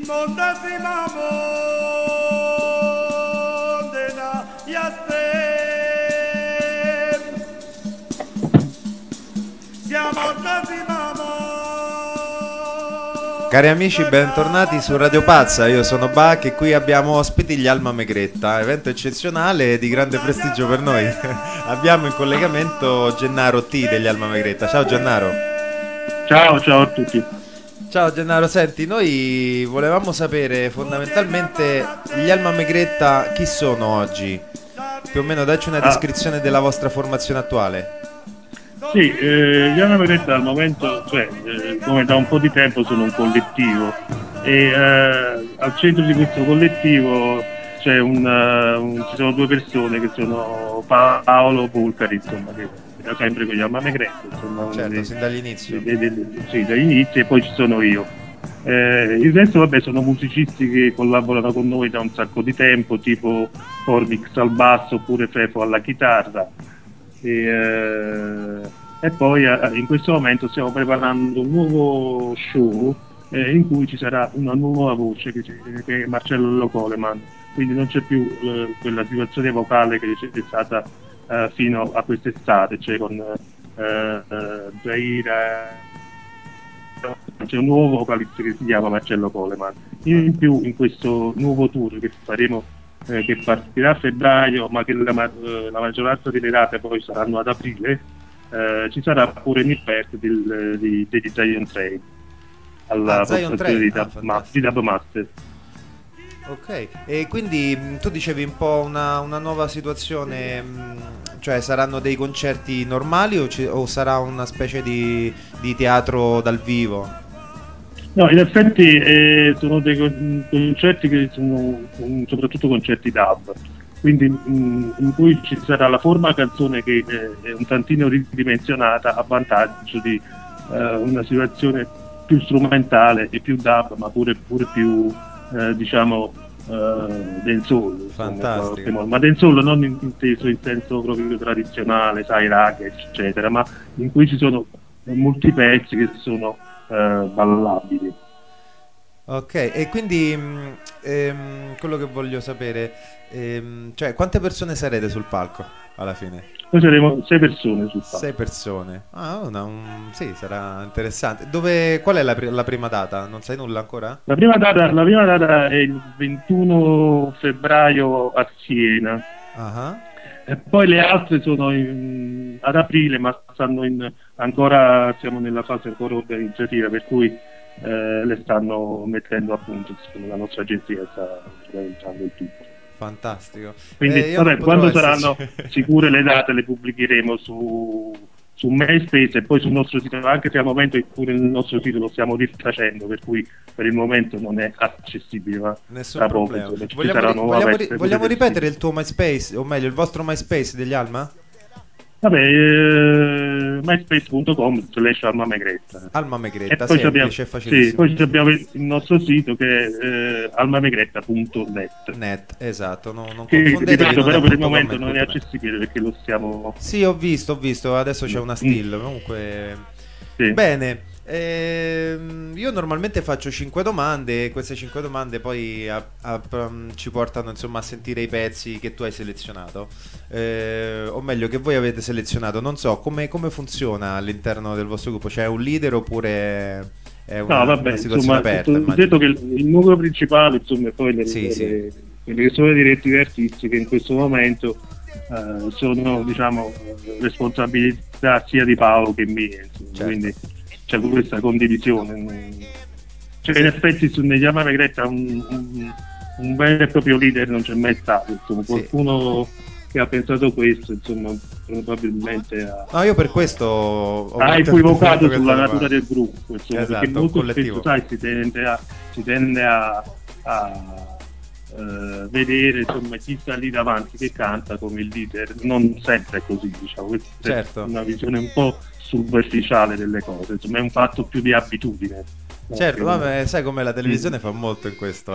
Cari amici, bentornati su Radio Pazza, io sono Bach e qui abbiamo ospiti gli Alma Megretta, evento eccezionale di grande prestigio per noi. Abbiamo in collegamento Gennaro T degli Alma Megretta. Ciao Gennaro. Ciao a tutti. Ciao Gennaro, senti, noi volevamo sapere fondamentalmente gli Alma Megretta chi sono oggi? Più o meno dacci una descrizione della vostra formazione attuale. Sì, gli Alma Megretta al momento, come da un po' di tempo sono un collettivo e al centro di questo collettivo c'è ci sono due persone che sono Paolo Pulcari, insomma, che era sempre con gli Alma Megretta, insomma, certo, sin dall'inizio. Sì, dall'inizio, e poi ci sono io. Il resto, vabbè, sono musicisti che collaborano con noi da un sacco di tempo, tipo Formix al basso oppure Fefo alla chitarra. E poi in questo momento stiamo preparando un nuovo show in cui ci sarà una nuova voce che è Marcello Coleman, quindi non c'è più quella situazione vocale che c'è stata fino a quest'estate, cioè con Zaira. C'è un nuovo vocalista che si chiama Marcello Coleman. In più, in questo nuovo tour che faremo, che partirà a febbraio, ma che la maggioranza delle date poi saranno ad aprile, ci sarà pure Nippert degli Zion Train alla postazione di Dub Master. Ok, e quindi tu dicevi un po' una nuova situazione, cioè saranno dei concerti normali o sarà una specie di teatro dal vivo? No, in effetti sono dei concerti che sono soprattutto concerti dub, quindi in cui ci sarà la forma canzone che è un tantino ridimensionata a vantaggio di una situazione più strumentale e più dub, ma pure più dancehall. Fantastico. Ma dancehall non inteso in senso proprio tradizionale, sai, rock eccetera, ma in cui ci sono molti pezzi che sono ballabili. Ok, e quindi quello che voglio sapere, cioè quante persone sarete sul palco alla fine? Noi saremo 6 persone sul palco. 6 persone. Sì, sarà interessante. Qual è la prima data? Non sai nulla ancora? La prima data è il 21 febbraio a Siena. Uh-huh. E poi le altre sono ad aprile, ma ancora siamo nella fase ancora organizzativa, per cui le stanno mettendo a punto, la nostra agenzia sta organizzando il tutto. Fantastico. Quindi quando saranno sicure le date le pubblicheremo su MySpace e poi sul nostro sito, anche se al momento pure il nostro sito lo stiamo rifacendo, per cui per il momento non è accessibile, ma nessun problema. Vogliamo ripetere il tuo MySpace, o meglio il vostro MySpace degli Alma? Vabbè, myspace.com/Alma Megretta. Alma Megretta, semplice, facilissimo. Sì, poi abbiamo il nostro sito che è almamegretta.net. Esatto, non confondete, però per il momento non è accessibile perché lo stiamo... Sì, ho visto, adesso c'è una still, comunque... Sì. Bene. Io normalmente faccio 5 domande e queste 5 domande poi ci portano insomma a sentire i pezzi che tu hai selezionato, o meglio che voi avete selezionato. Non so come funziona all'interno del vostro gruppo, c'è un leader oppure è una situazione aperta? Ho detto che il nucleo principale, insomma, e poi quelle che sono le direttive artistiche in questo momento sono, diciamo, responsabilità sia di Paolo che mie, insomma, certo. Quindi c'è questa condivisione, cioè in effetti negli Alma Megretta un vero e proprio leader non c'è mai stato, insomma, qualcuno che ha pensato questo, insomma, probabilmente io per questo ho equivocato sulla natura del gruppo, insomma, esatto, perché molto spesso, sai, si tende a vedere, insomma, chi sta lì davanti che canta come il leader. Non sempre è così, diciamo, questa certo. È una visione un po' superficiale delle cose, insomma, è un fatto più di abitudine. Certo, vabbè, sai come la televisione fa molto in questo,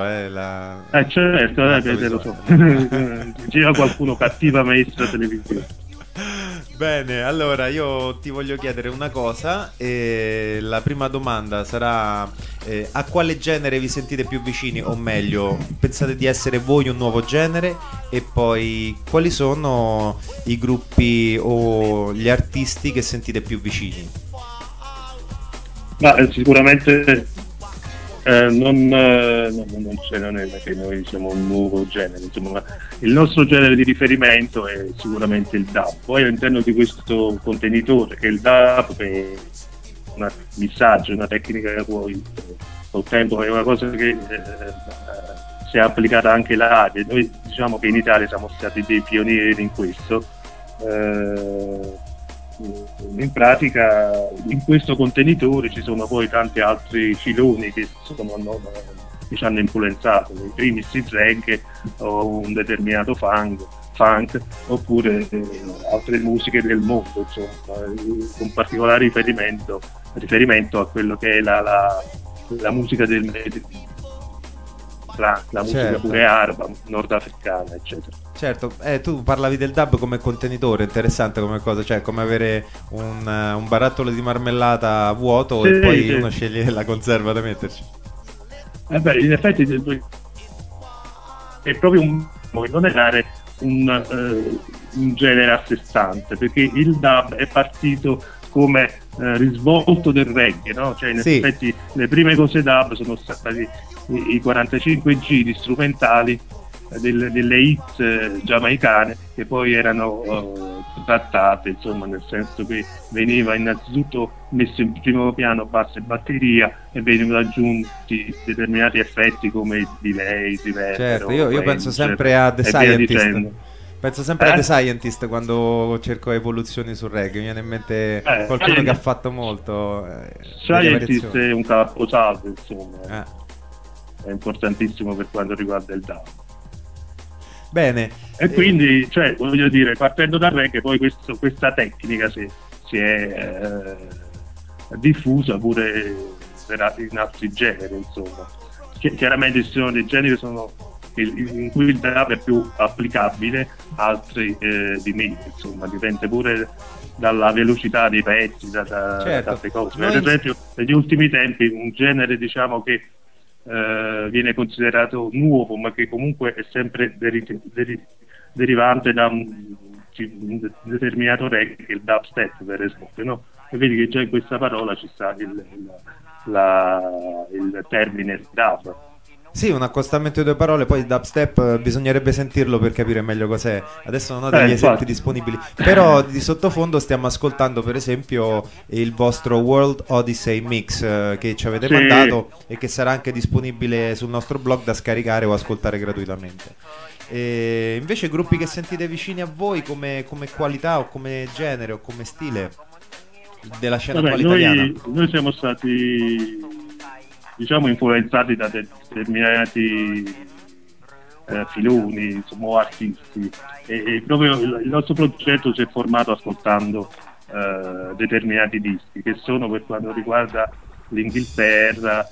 certo, lo so. Gira qualcuno cattiva maestra televisiva. Bene, allora io ti voglio chiedere una cosa, la prima domanda sarà a quale genere vi sentite più vicini, o meglio, pensate di essere voi un nuovo genere, e poi quali sono i gruppi o gli artisti che sentite più vicini? Ma sicuramente non è che noi siamo un nuovo genere, insomma, il nostro genere di riferimento è sicuramente il dub. Poi all'interno di questo contenitore, che è il dub, che è un missaggio, una tecnica che poi col tempo è una cosa che si è applicata anche all'area. Noi diciamo che in Italia siamo stati dei pionieri in questo. In pratica in questo contenitore ci sono poi tanti altri filoni che ci hanno influenzato, in primis il reggae o un determinato funk oppure altre musiche del mondo, insomma, con particolare riferimento a quello che è la musica del Mediterraneo, la musica pure araba, nordafricana, eccetera. Certo, tu parlavi del dub come contenitore, interessante come cosa, cioè come avere un barattolo di marmellata vuoto, e poi uno sceglie la conserva da metterci. In effetti è proprio non è dare un genere a sé stante, perché il dub è partito come risvolto del reggae, no? Cioè in effetti le prime cose dub sono stati i 45 giri strumentali delle hits giamaicane, che poi erano trattate, insomma, nel senso che veniva innanzitutto messo in primo piano basso e batteria e venivano aggiunti determinati effetti come il delay, reverb. Certo, io penso sempre a The Scientist. Penso sempre a The Scientist quando cerco evoluzioni sul reggae, mi viene in mente qualcuno che ha fatto molto. Scientist è un caposaldo, insomma, è importantissimo per quanto riguarda il dub. Bene. E quindi, cioè, voglio dire, partendo dal reggae, poi questa tecnica si è diffusa pure in altri generi, insomma. Chiaramente ci sono dei generi in cui il dub è più applicabile, altri di meno, insomma, dipende pure dalla velocità dei pezzi, da tante cose. Per esempio, negli ultimi tempi un genere, diciamo, che viene considerato nuovo, ma che comunque è sempre derivante da un determinato reggae, che è il dubstep, per esempio, no? E vedi che già in questa parola ci sta il termine dub. Sì, un accostamento di due parole, poi il dubstep bisognerebbe sentirlo per capire meglio cos'è. Adesso non ho degli esempi disponibili, però di sottofondo stiamo ascoltando per esempio il vostro World Odyssey Mix che ci avete mandato e che sarà anche disponibile sul nostro blog da scaricare o ascoltare gratuitamente. E invece gruppi che sentite vicini a voi come qualità o come genere o come stile della scena italiana? Noi siamo stati, diciamo, influenzati da determinati filoni, insomma, artisti, e proprio il nostro progetto si è formato ascoltando determinati dischi, che sono, per quanto riguarda l'Inghilterra,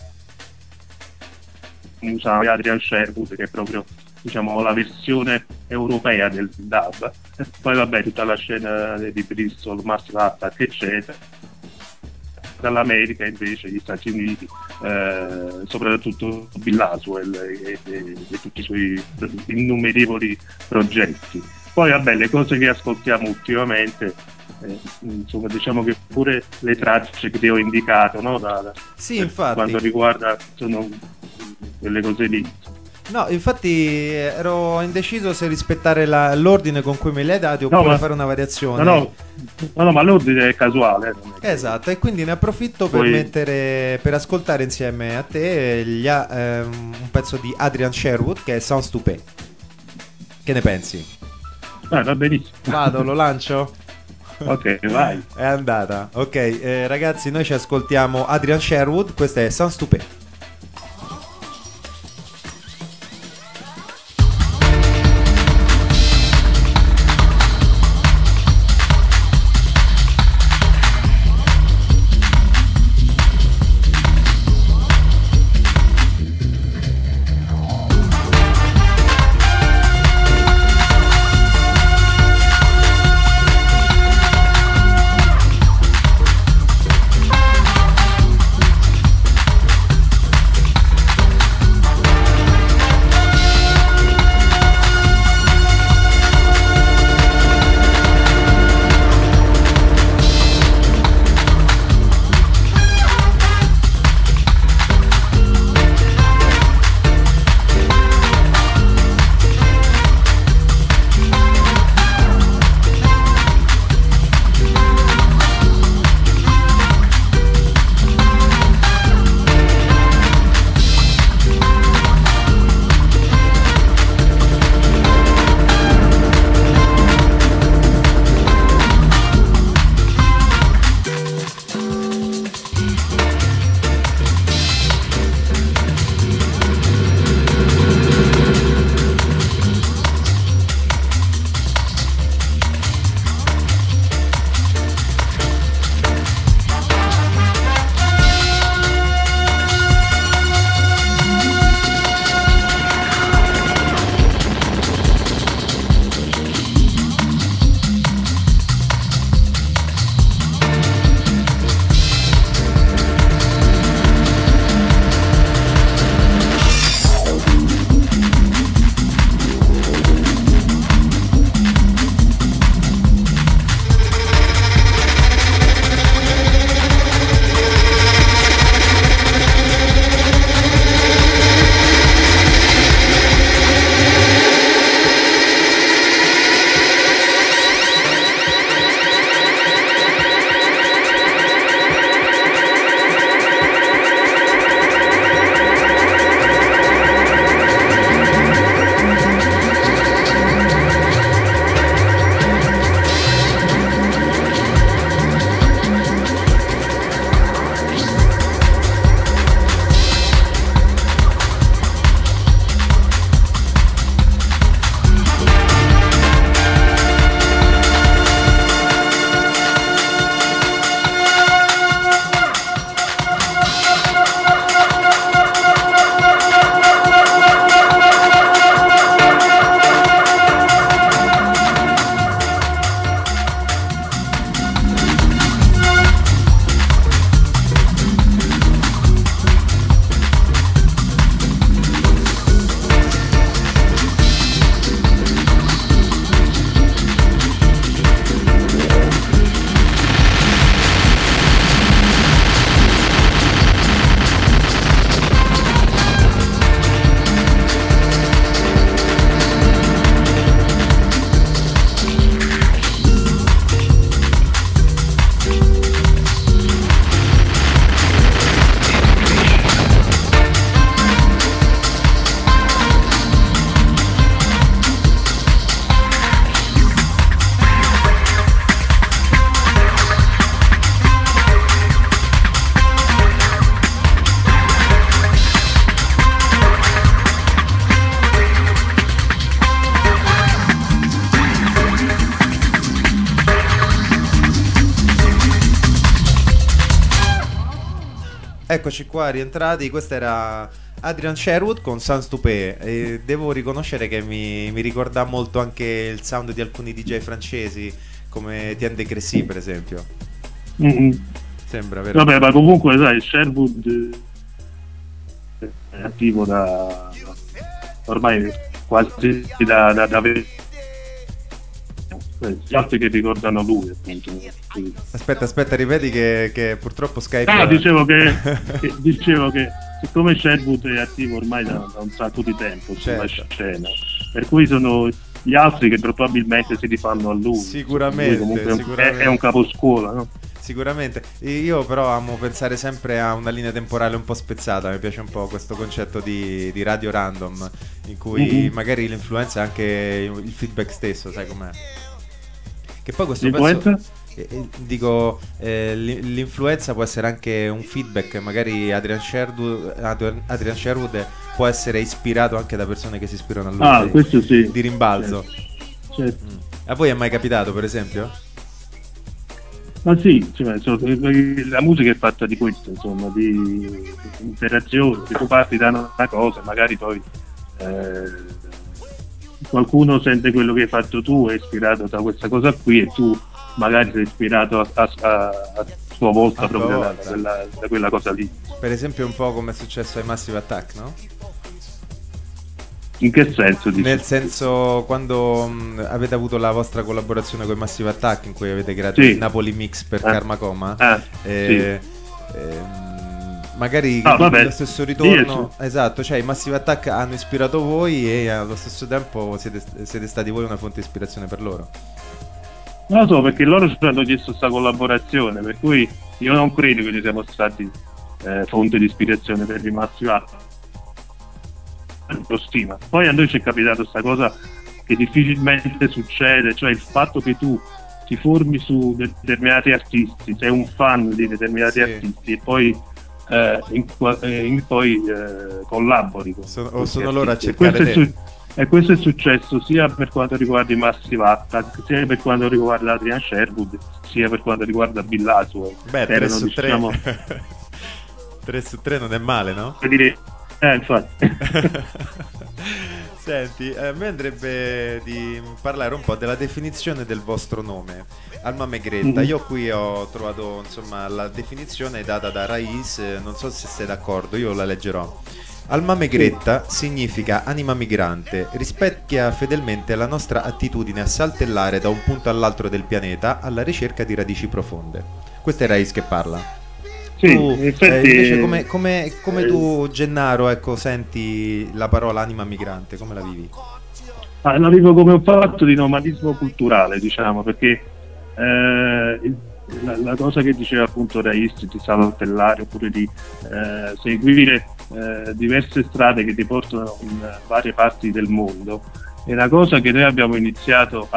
usava Adrian Sherwood, che è proprio, diciamo, la versione europea del dub, e poi vabbè tutta la scena di Bristol, Massive Attack, eccetera. Dall'America invece gli Stati Uniti, soprattutto Bill Laswell e tutti i suoi innumerevoli progetti. Poi vabbè, le cose che ascoltiamo ultimamente, insomma, diciamo che pure le tracce che ti ho indicato, no? Infatti, quanto riguarda, sono quelle cose lì. No, infatti ero indeciso se rispettare l'ordine con cui me li hai dati oppure fare una variazione. No, ma l'ordine è casuale. Esatto, e quindi ne approfitto per ascoltare insieme a te un pezzo di Adrian Sherwood che è Sounds to Pay. Che ne pensi? Va benissimo. Vado, lo lancio? Ok, vai. È andata. Ok, ragazzi, noi ci ascoltiamo Adrian Sherwood, questa è Sounds to Pay. Eccoci qua, rientrati. Questo era Adrian Sherwood con Sans Toupé. E devo riconoscere che mi ricorda molto anche il sound di alcuni DJ francesi, come Etienne de Crécy, per esempio. Mm-hmm. Sembra vero. Vabbè, ma comunque sai, Sherwood è attivo da ormai quasi da gli altri che ricordano lui, appunto. Aspetta, ripeti che purtroppo Skype. Ah, dicevo che siccome Sherwood è attivo ormai da un sacco di tempo sulla scena, per cui sono gli altri che probabilmente si rifanno a lui. Sicuramente, lui è un caposcuola, no? Sicuramente. Io però amo pensare sempre a una linea temporale un po' spezzata. Mi piace un po' questo concetto di radio random, in cui magari l'influenza è anche il feedback stesso, sai com'è? Che poi questo pezzo, dico, l'influenza può essere anche un feedback. Magari Adrian Sherwood può essere ispirato anche da persone che si ispirano a lui, questo sì, di rimbalzo. certo. A voi è mai capitato, per esempio? Ma sì, cioè, la musica è fatta di questo, insomma, di interazione. Se tu parti da una cosa, magari poi qualcuno sente quello che hai fatto tu, è ispirato da questa cosa qui, e tu magari sei ispirato a sua volta proprio da quella cosa lì. Per esempio un po' come è successo ai Massive Attack, no? In che senso? Nel senso, quando avete avuto la vostra collaborazione con i Massive Attack, in cui avete creato il Napoli Mix per Karma Coma, magari lo stesso ritorno, esatto, cioè i Massive Attack hanno ispirato voi e allo stesso tempo siete stati voi una fonte di ispirazione per loro. Non lo so, perché loro ci hanno chiesto questa collaborazione, per cui io non credo che ci siamo stati fonte di ispirazione per i Massive Attack. Lo stima. Poi a noi ci è capitato questa cosa che difficilmente succede, cioè il fatto che tu ti formi su determinati artisti, sei un fan di determinati artisti e poi collabori con sono loro a cercare te. E questo è successo sia per quanto riguarda i Massive Attack, sia per quanto riguarda Adrian Sherwood, sia per quanto riguarda Bill Laswell. Beh, 3 su 3 3 su 3 non è male, no? Infatti. Senti, a me andrebbe di parlare un po' della definizione del vostro nome, Alma Megretta. Io qui ho trovato, insomma, la definizione data da Raiz, non so se sei d'accordo, io la leggerò. Alma Megretta significa anima migrante, rispecchia fedelmente la nostra attitudine a saltellare da un punto all'altro del pianeta alla ricerca di radici profonde. Questo è Raiz che parla. Sì, tu, infatti, invece come tu, Gennaro, ecco, senti la parola anima migrante, come la vivi? La vivo come un fatto di nomadismo culturale, diciamo, perché la cosa che diceva appunto Raiz di saltellare oppure di seguire diverse strade che ti portano in varie parti del mondo è una cosa che noi abbiamo iniziato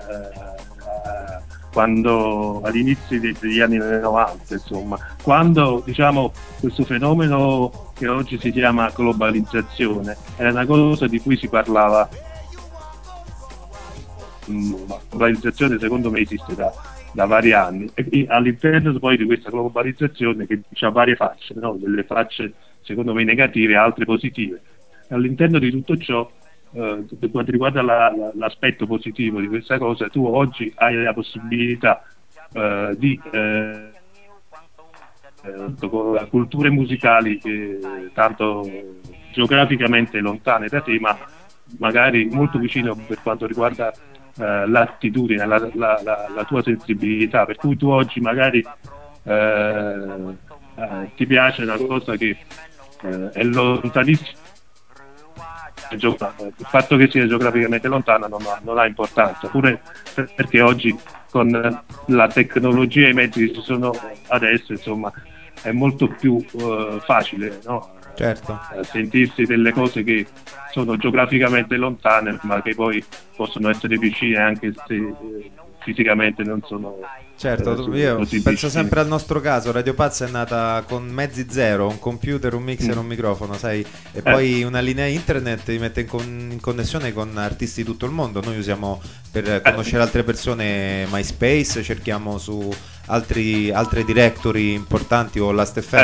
quando all'inizio degli anni 90, insomma, quando diciamo questo fenomeno che oggi si chiama globalizzazione era una cosa di cui si parlava. La globalizzazione secondo me esiste da vari anni e all'interno poi di questa globalizzazione che ha varie facce, no? Delle facce secondo me negative e altre positive. All'interno di tutto ciò, per quanto riguarda l'aspetto positivo di questa cosa, tu oggi hai la possibilità di con culture musicali tanto geograficamente lontane da te, ma magari molto vicino per quanto riguarda l'attitudine, la tua sensibilità, per cui tu oggi magari ti piace una cosa che è lontanissima. Il fatto che sia geograficamente lontana non ha importanza, pure perché oggi con la tecnologia e i mezzi che ci sono adesso, insomma, è molto più facile, no? Certo. Sentirsi delle cose che sono geograficamente lontane ma che poi possono essere vicine anche se fisicamente non sono. Certo, io penso sempre al nostro caso. Radio Pazza è nata con mezzi zero, un computer, un mixer, un microfono, sai, e poi una linea internet ti mette in connessione con artisti di tutto il mondo. Noi usiamo per conoscere altre persone MySpace, cerchiamo su altre directory importanti o Last.fm,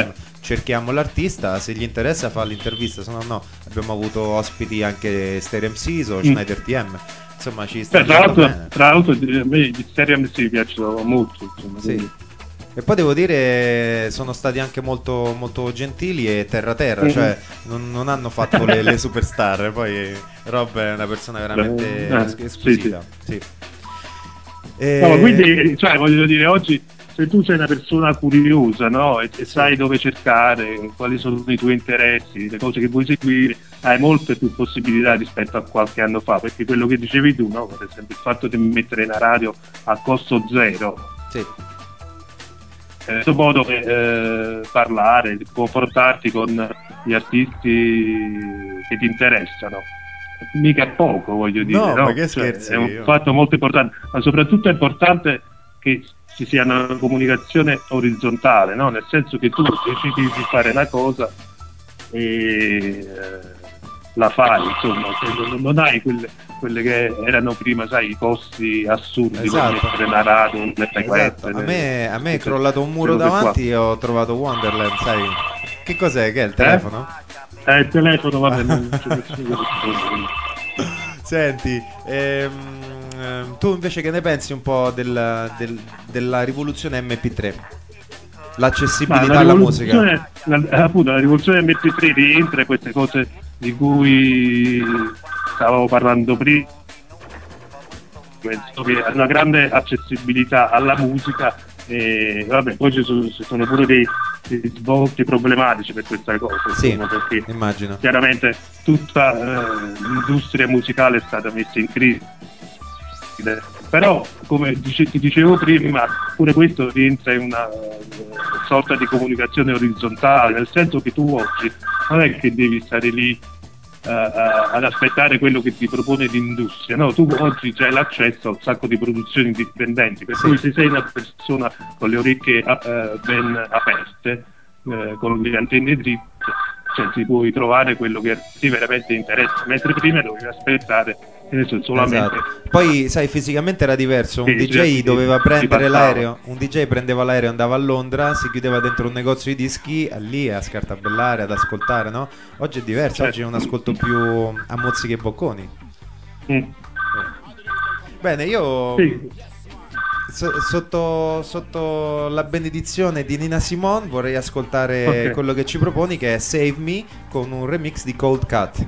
cerchiamo l'artista, se gli interessa fa l'intervista, se no no. Abbiamo avuto ospiti anche Stereo MC o Schneider TM, insomma ci sta tra l'altro a me gli Stereo MC mi piacciono molto, insomma, sì. E poi devo dire sono stati anche molto, molto gentili e terra, cioè non hanno fatto le superstar. Poi Rob è una persona veramente esquisita. Sì. No, quindi, cioè, voglio dire, oggi se tu sei una persona curiosa, no? E sai dove cercare, quali sono i tuoi interessi, le cose che vuoi seguire, hai molte più possibilità rispetto a qualche anno fa, perché quello che dicevi tu, no? Per esempio il fatto di mettere una radio a costo zero, sì. questo modo parlare, confrontarti con gli artisti che ti interessano, mica è poco, voglio dire, no? Ma che scherzi, è un fatto molto importante, ma soprattutto è importante che ci sia una comunicazione orizzontale, no? Nel senso che tu decidi di fare una cosa e la fai, insomma, non hai quelle che erano prima, sai, i costi assurdi, esatto, per mettere una radio, le frequenze. Esatto. A me è crollato un muro davanti e ho trovato Wonderland, sai? Che cos'è? Che è il telefono? Il telefono, vabbè, non c'è nessuno. Senti, tu invece che ne pensi un po' della rivoluzione MP3? L'accessibilità alla musica? Appunto, la rivoluzione MP3 rientra in queste cose di cui stavamo parlando prima. Penso che ha una grande accessibilità alla musica e vabbè, poi ci sono pure dei svolti problematici per questa cosa, sì, insomma, perché immagino. chiaramente tutta l'industria musicale è stata messa in crisi, però come ti dicevo prima, pure questo rientra in una sorta di comunicazione orizzontale, nel senso che tu oggi non è che devi stare lì ad aspettare quello che ti propone l'industria, no? Tu oggi hai l'accesso a un sacco di produzioni indipendenti, per cui se sei una persona con le orecchie ben aperte, con le antenne dritte, cioè ti puoi trovare quello che ti veramente interessa, mentre prima dovevi aspettare solamente. Esatto. Poi sai, fisicamente era diverso, un DJ doveva prendere l'aereo, un DJ prendeva l'aereo, andava a Londra, si chiudeva dentro un negozio di dischi, lì a scartabellare, ad ascoltare, no? Oggi è diverso, oggi è un ascolto più a mozzichi e bocconi. Bene, io sotto la benedizione di Nina Simone vorrei ascoltare quello che ci proponi, che è Save Me, con un remix di Cold Cut.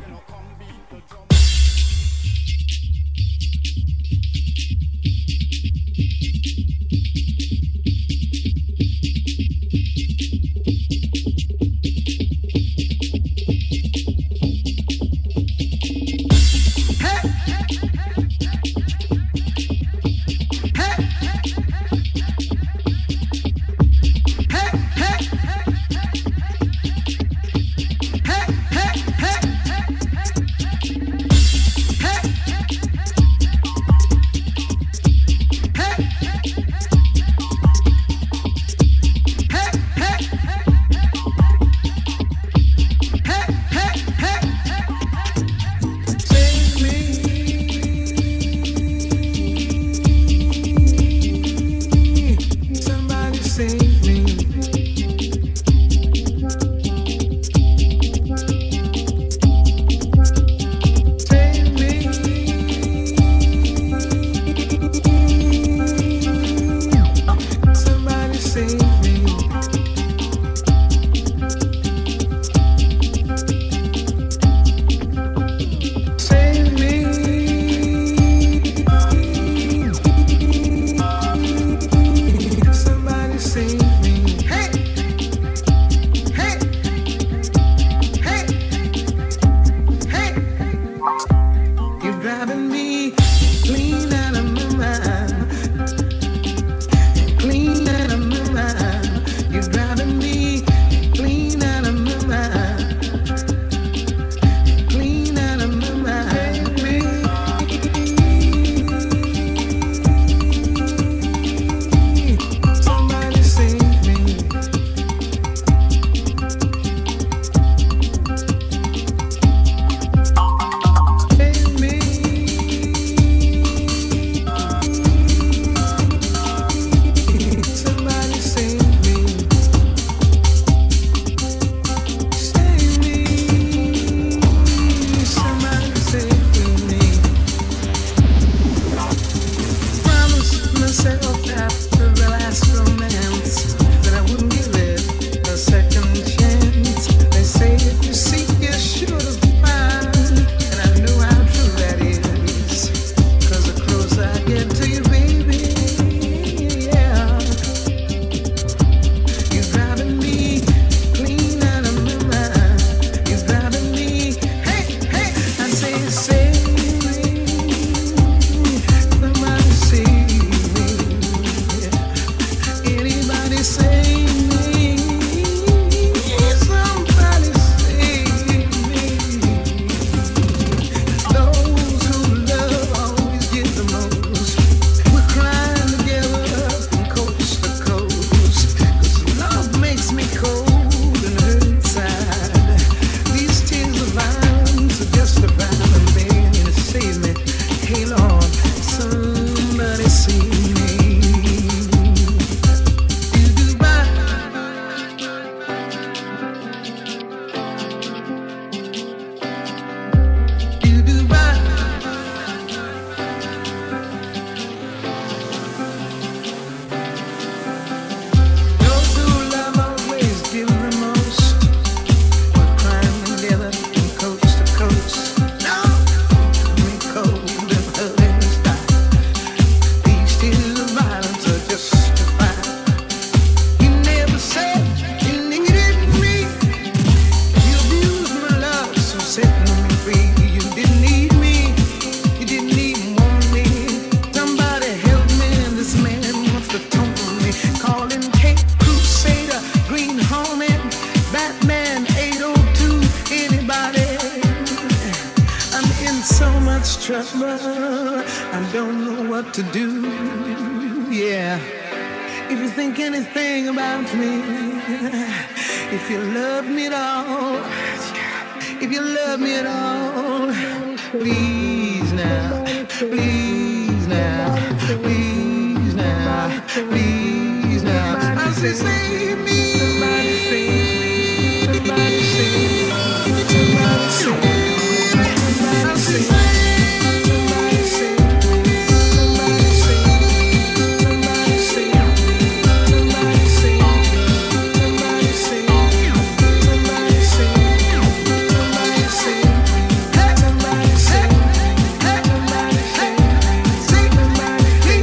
I don't know what to do, yeah. If you think anything about me, if you love me at all, if you love me at all, please now, please now, please now, please now. I say save me. Somebody save me. Somebody save me. Somebody save me. I say somebody save me. Somebody save me. Somebody save me. Somebody save me. Somebody save me. Somebody save me. Somebody save me. Somebody save me. Somebody save me. Somebody save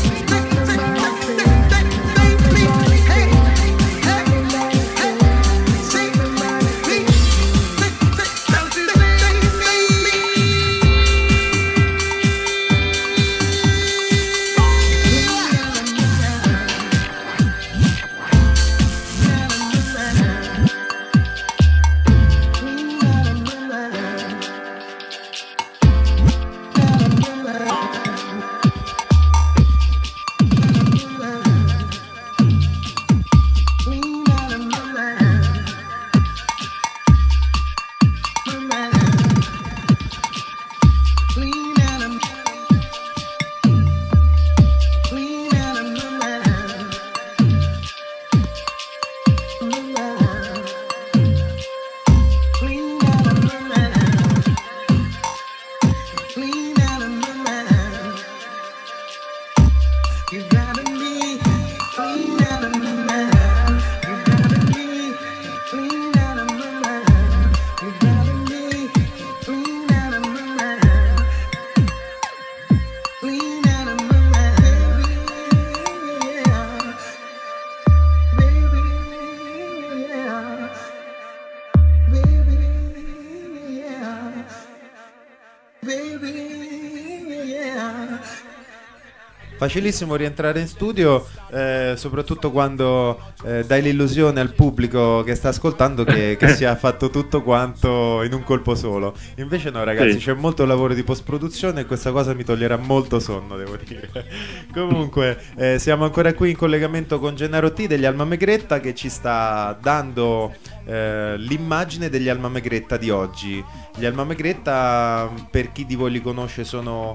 Facilissimo rientrare in studio, soprattutto quando dai l'illusione al pubblico che sta ascoltando che sia fatto tutto quanto in un colpo solo. Invece no, ragazzi, c'è molto lavoro di post-produzione e questa cosa mi toglierà molto sonno, devo dire. Comunque, siamo ancora qui in collegamento con Gennaro T degli Alma Megretta, che ci sta dando l'immagine degli Alma Megretta di oggi. Gli Alma Megretta, per chi di voi li conosce, sono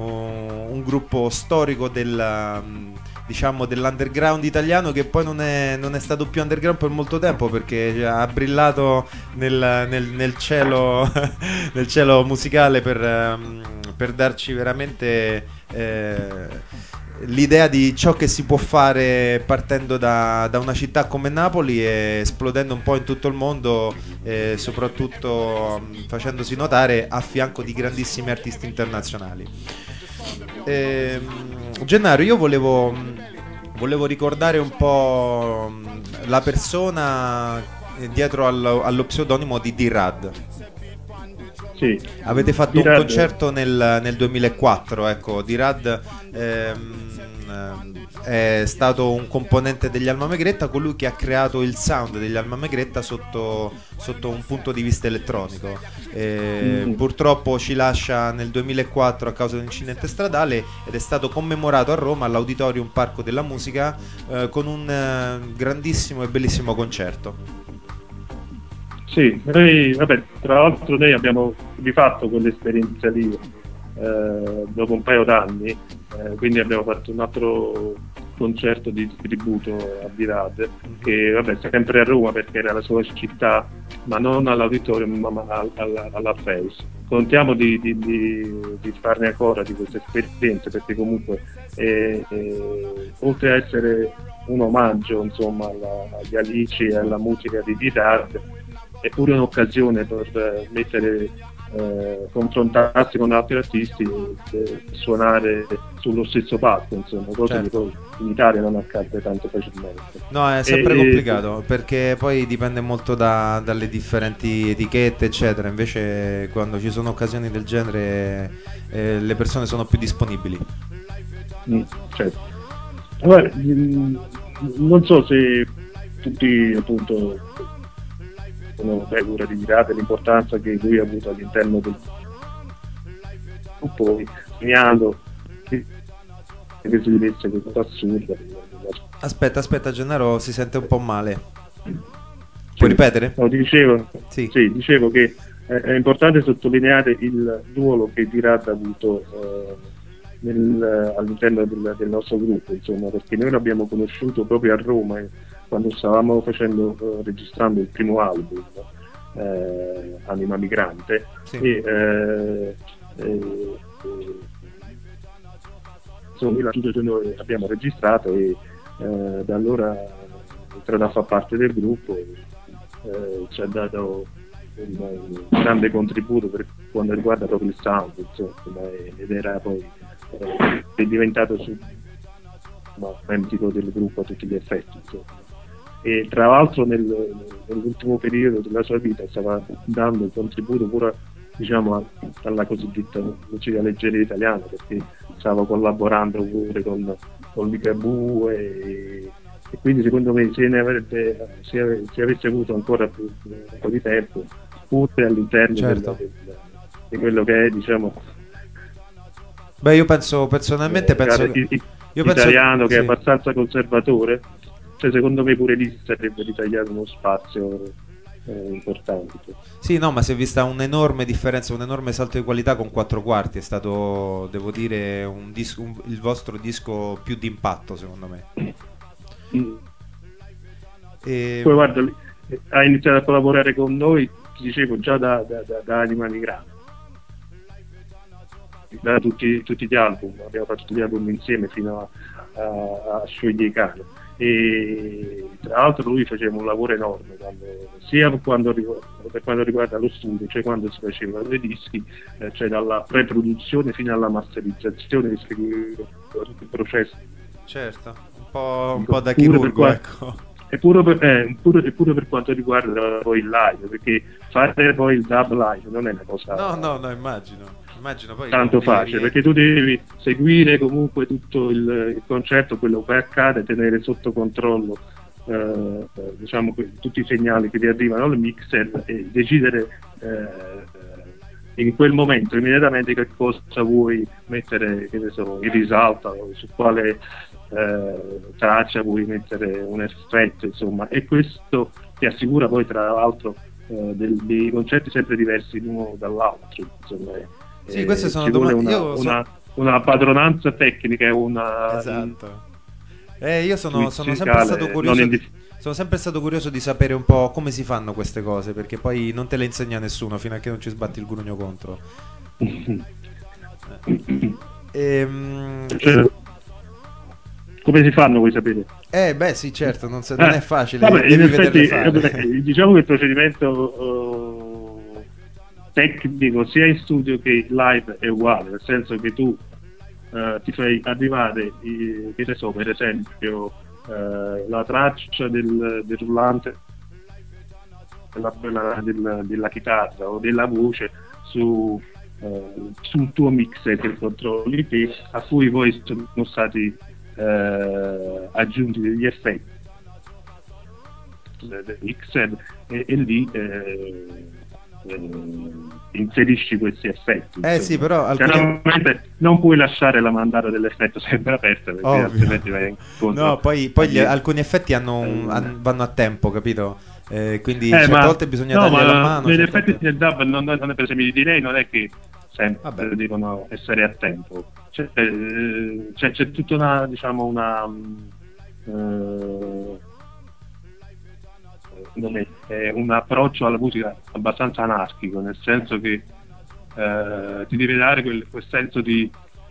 un gruppo storico diciamo dell'underground italiano, che poi non è stato più underground per molto tempo, perché ha brillato nel cielo nel cielo musicale per darci veramente l'idea di ciò che si può fare partendo da una città come Napoli e esplodendo un po' in tutto il mondo, soprattutto facendosi notare a fianco di grandissimi artisti internazionali. Gennaro, io volevo ricordare un po' la persona dietro allo pseudonimo di D-Rad. Sì. Avete fatto D-Rad. Un concerto nel 2004, ecco. D-Rad è stato un componente degli Alma Megretta, colui che ha creato il sound degli Alma Megretta sotto un punto di vista elettronico. Purtroppo ci lascia nel 2004 a causa di un incidente stradale ed è stato commemorato a Roma all'Auditorium Parco della Musica con un grandissimo e bellissimo concerto. Sì, noi, vabbè, tra l'altro noi abbiamo rifatto quell'esperienza lì dopo un paio d'anni, quindi abbiamo fatto un altro concerto di tributo a D-Rad, che vabbè sempre a Roma perché era la sua città, ma non all'Auditorium ma alla Face. Contiamo di farne ancora di queste esperienze, perché comunque oltre a essere un omaggio insomma agli Alici e alla musica di D-Rad, è pure un'occasione per confrontarsi con altri artisti e suonare sullo stesso palco, insomma, cosa che poi in Italia non accade tanto facilmente. No, è sempre complicato, perché poi dipende molto dalle differenti etichette, eccetera. Invece quando ci sono occasioni del genere le persone sono più disponibili. Certo. Allora, non so se tutti appunto sono figura di D-Rad, l'importanza che lui ha avuto all'interno del poi sognando che si vedesse questa assurda. Aspetta Gennaro, si sente un po' male. Puoi ripetere? No, dicevo che è importante sottolineare il ruolo che Virat ha avuto all'interno del nostro gruppo, insomma, perché noi l'abbiamo conosciuto proprio a Roma quando stavamo registrando il primo album, Anima Migrante, sì. Insomma, noi abbiamo registrato e da allora entrato a far parte del gruppo, ci ha dato un grande contributo per quanto riguarda proprio il sound, insomma, ed era poi è diventato membro del gruppo a tutti gli effetti, insomma. E tra l'altro nell'ultimo periodo della sua vita stava dando un contributo pure, diciamo, alla cosiddetta musica leggera italiana, perché stava collaborando pure con Ligabue e quindi secondo me se avesse avuto ancora un po' di tempo pure all'interno, certo, di quello che è, diciamo, beh, io penso personalmente italiano, che sì, è abbastanza conservatore, cioè secondo me pure lì sarebbe ritagliato uno spazio importante. Sì, no, ma si è vista un'enorme differenza, un enorme salto di qualità con 4/4. È stato, devo dire, il vostro disco più d'impatto, secondo me. Poi guarda, ha iniziato a collaborare con noi, ti dicevo, già da Anima Migrante, da tutti gli album, abbiamo fatto tutti gli album insieme fino a Scioglie i cani, e tra l'altro lui faceva un lavoro enorme sia per quanto riguarda lo studio, cioè quando si facevano i dischi, cioè dalla pre-produzione fino alla masterizzazione, tutto il processo. Certo, un po' da chirurgo, ecco. E pure per quanto riguarda poi il live, perché fare poi il dub live non è una cosa no, immagino poi tanto facile, perché tu devi seguire comunque tutto il concerto, quello che accade, tenere sotto controllo diciamo tutti i segnali che ti arrivano al mixer e decidere in quel momento immediatamente che cosa vuoi mettere, che ne so, in risalto, su quale traccia vuoi mettere un effetto, insomma, e questo ti assicura poi tra l'altro dei concerti sempre diversi l'uno dall'altro, insomma. Sì, queste sono domande. Una padronanza tecnica, esatto. Io sono sempre stato curioso. Sono sempre stato curioso di sapere un po' come si fanno queste cose, perché poi non te le insegna nessuno fino a che non ci sbatti il grugno contro. Come si fanno, vuoi sapere? Beh sì, certo, non è facile, devi vederle fare. Diciamo che il procedimento tecnico sia in studio che live è uguale, nel senso che tu ti fai arrivare, che ne so, per esempio la traccia del rullante della chitarra o della voce sul tuo mixer che controlli te, a cui poi sono stati aggiunti degli effetti del mixer e lì inserisci questi effetti. Sì, però chiaramente non puoi lasciare la mandata dell'effetto sempre aperta, perché altrimenti vai incontro. No, poi alcuni effetti vanno a tempo, capito? Quindi certe volte bisogna dargli la mano. Gli effetti del dub non è, per esempio, direi, non è che sempre devono essere a tempo. C'è tutta una, diciamo, un approccio alla musica abbastanza anarchico, nel senso che ti deve dare quel senso di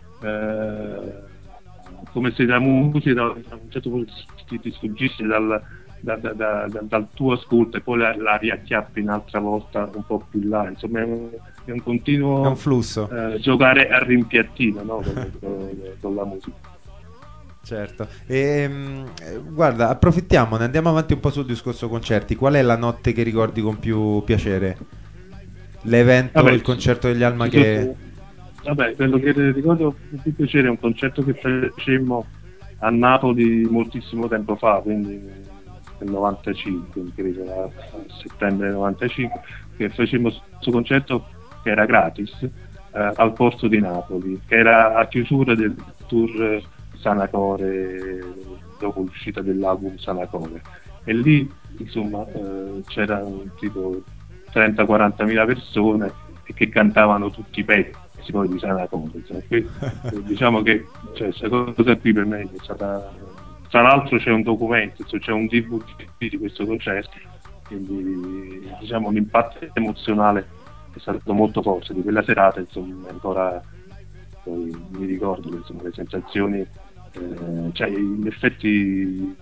come se la musica a un certo punto ti sfuggisse dal tuo ascolto e poi la riacchiappi un'altra volta un po' più là, insomma è un continuo, è un flusso, giocare a rimpiattino, no? con la musica. Certo. Guarda, approfittiamone, andiamo avanti un po' sul discorso concerti. Qual è la notte che ricordi con più piacere? L'evento, il concerto degli Alma che... Vabbè, quello che ricordo con più piacere è un concerto che facemmo a Napoli moltissimo tempo fa, quindi nel 95, credo, a settembre 95, che facemmo questo concerto che era gratis, al porto di Napoli, che era a chiusura del tour Sanacore, dopo l'uscita dell'album Sanacore, e lì insomma c'erano tipo 30-40 mila persone che cantavano tutti i pezzi poi di Sanacore, diciamo che questa cosa qui per me è stata, tra l'altro c'è un documento, c'è un DVD di questo concerto, quindi diciamo l'impatto emozionale è stato molto forte di quella serata, insomma ancora poi mi ricordo insomma, le sensazioni, cioè gli effetti.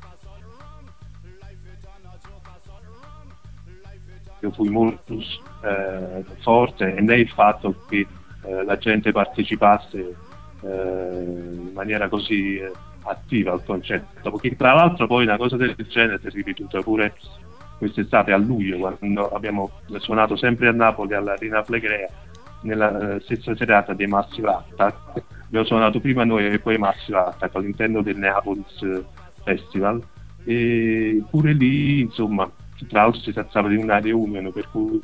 Io fui molto forte, e né il fatto che la gente partecipasse in maniera così attiva al concerto, perché tra l'altro poi una cosa del genere si è ripetuta pure quest'estate a luglio, quando abbiamo suonato sempre a Napoli all'Arena Flegrea nella stessa serata dei Massive Attack. Abbiamo suonato prima noi e poi Massive Attack all'interno del Neapolis Festival, e pure lì insomma tra l'altro si trattava di una reunion, per cui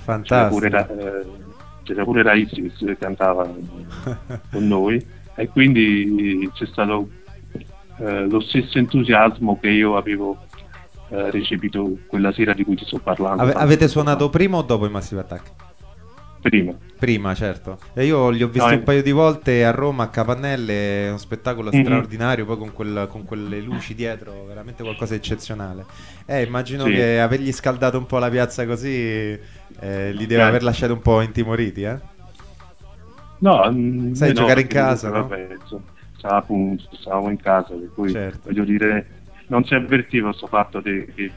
c'era pure Raisi che cantava con noi, e quindi c'è stato lo stesso entusiasmo che io avevo recepito quella sera di cui ti sto parlando. Avete suonato prima o dopo i Massive Attack? Prima, certo. E io li ho visti un paio di volte a Roma, a Capannelle, uno spettacolo straordinario, poi con quelle luci dietro, veramente qualcosa di eccezionale. Immagino che avergli scaldato un po' la piazza così li deve aver lasciati un po' intimoriti, eh? No, sai, giocare in casa, no? Vabbè, stavamo in casa, per cui voglio dire, non si avvertiva questo fatto che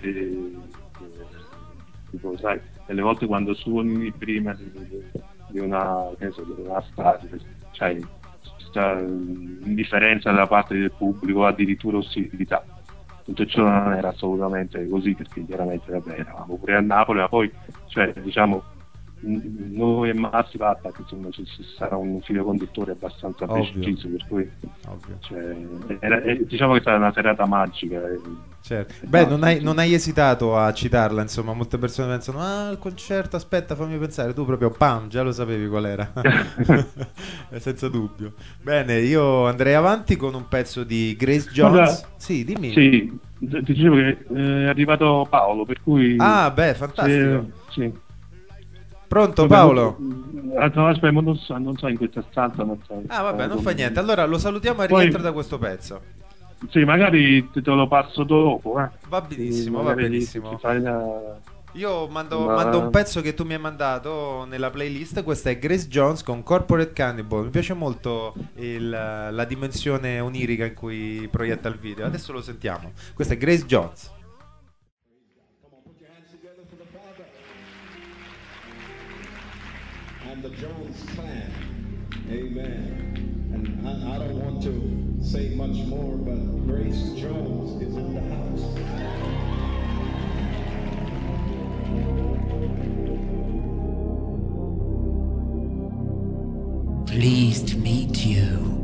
tipo, sai, delle volte quando suoni prima di una stagione, cioè questa indifferenza da parte del pubblico, addirittura ostilità. Tutto ciò non era assolutamente così, perché chiaramente vabbè, eravamo pure a Napoli, ma poi diciamo noi e Massive Attack, insomma ci sarà un filo conduttore abbastanza preciso, per cui diciamo che è stata una serata magica. Certo. Beh, non hai esitato a citarla, insomma, molte persone pensano il concerto, aspetta, fammi pensare, tu proprio pam, già lo sapevi qual era. Senza dubbio. Bene, io andrei avanti con un pezzo di Grace Jones. Sì, dimmi. Sì, ti dicevo che è arrivato Paolo, per cui fantastico. Sì. Pronto Paolo? No, aspetta, non so in questa stanza. Vabbè, non fa niente. Allora lo salutiamo e rientra da questo pezzo. Sì, magari te lo passo dopo. Va benissimo, va benissimo. Io mando un pezzo che tu mi hai mandato nella playlist. Questa è Grace Jones con Corporate Cannibal. Mi piace molto la dimensione onirica in cui proietta il video. Adesso lo sentiamo. Questa è Grace Jones. The Jones clan, amen. And I don't want to say much more, but Grace Jones is in the house. Pleased to meet you.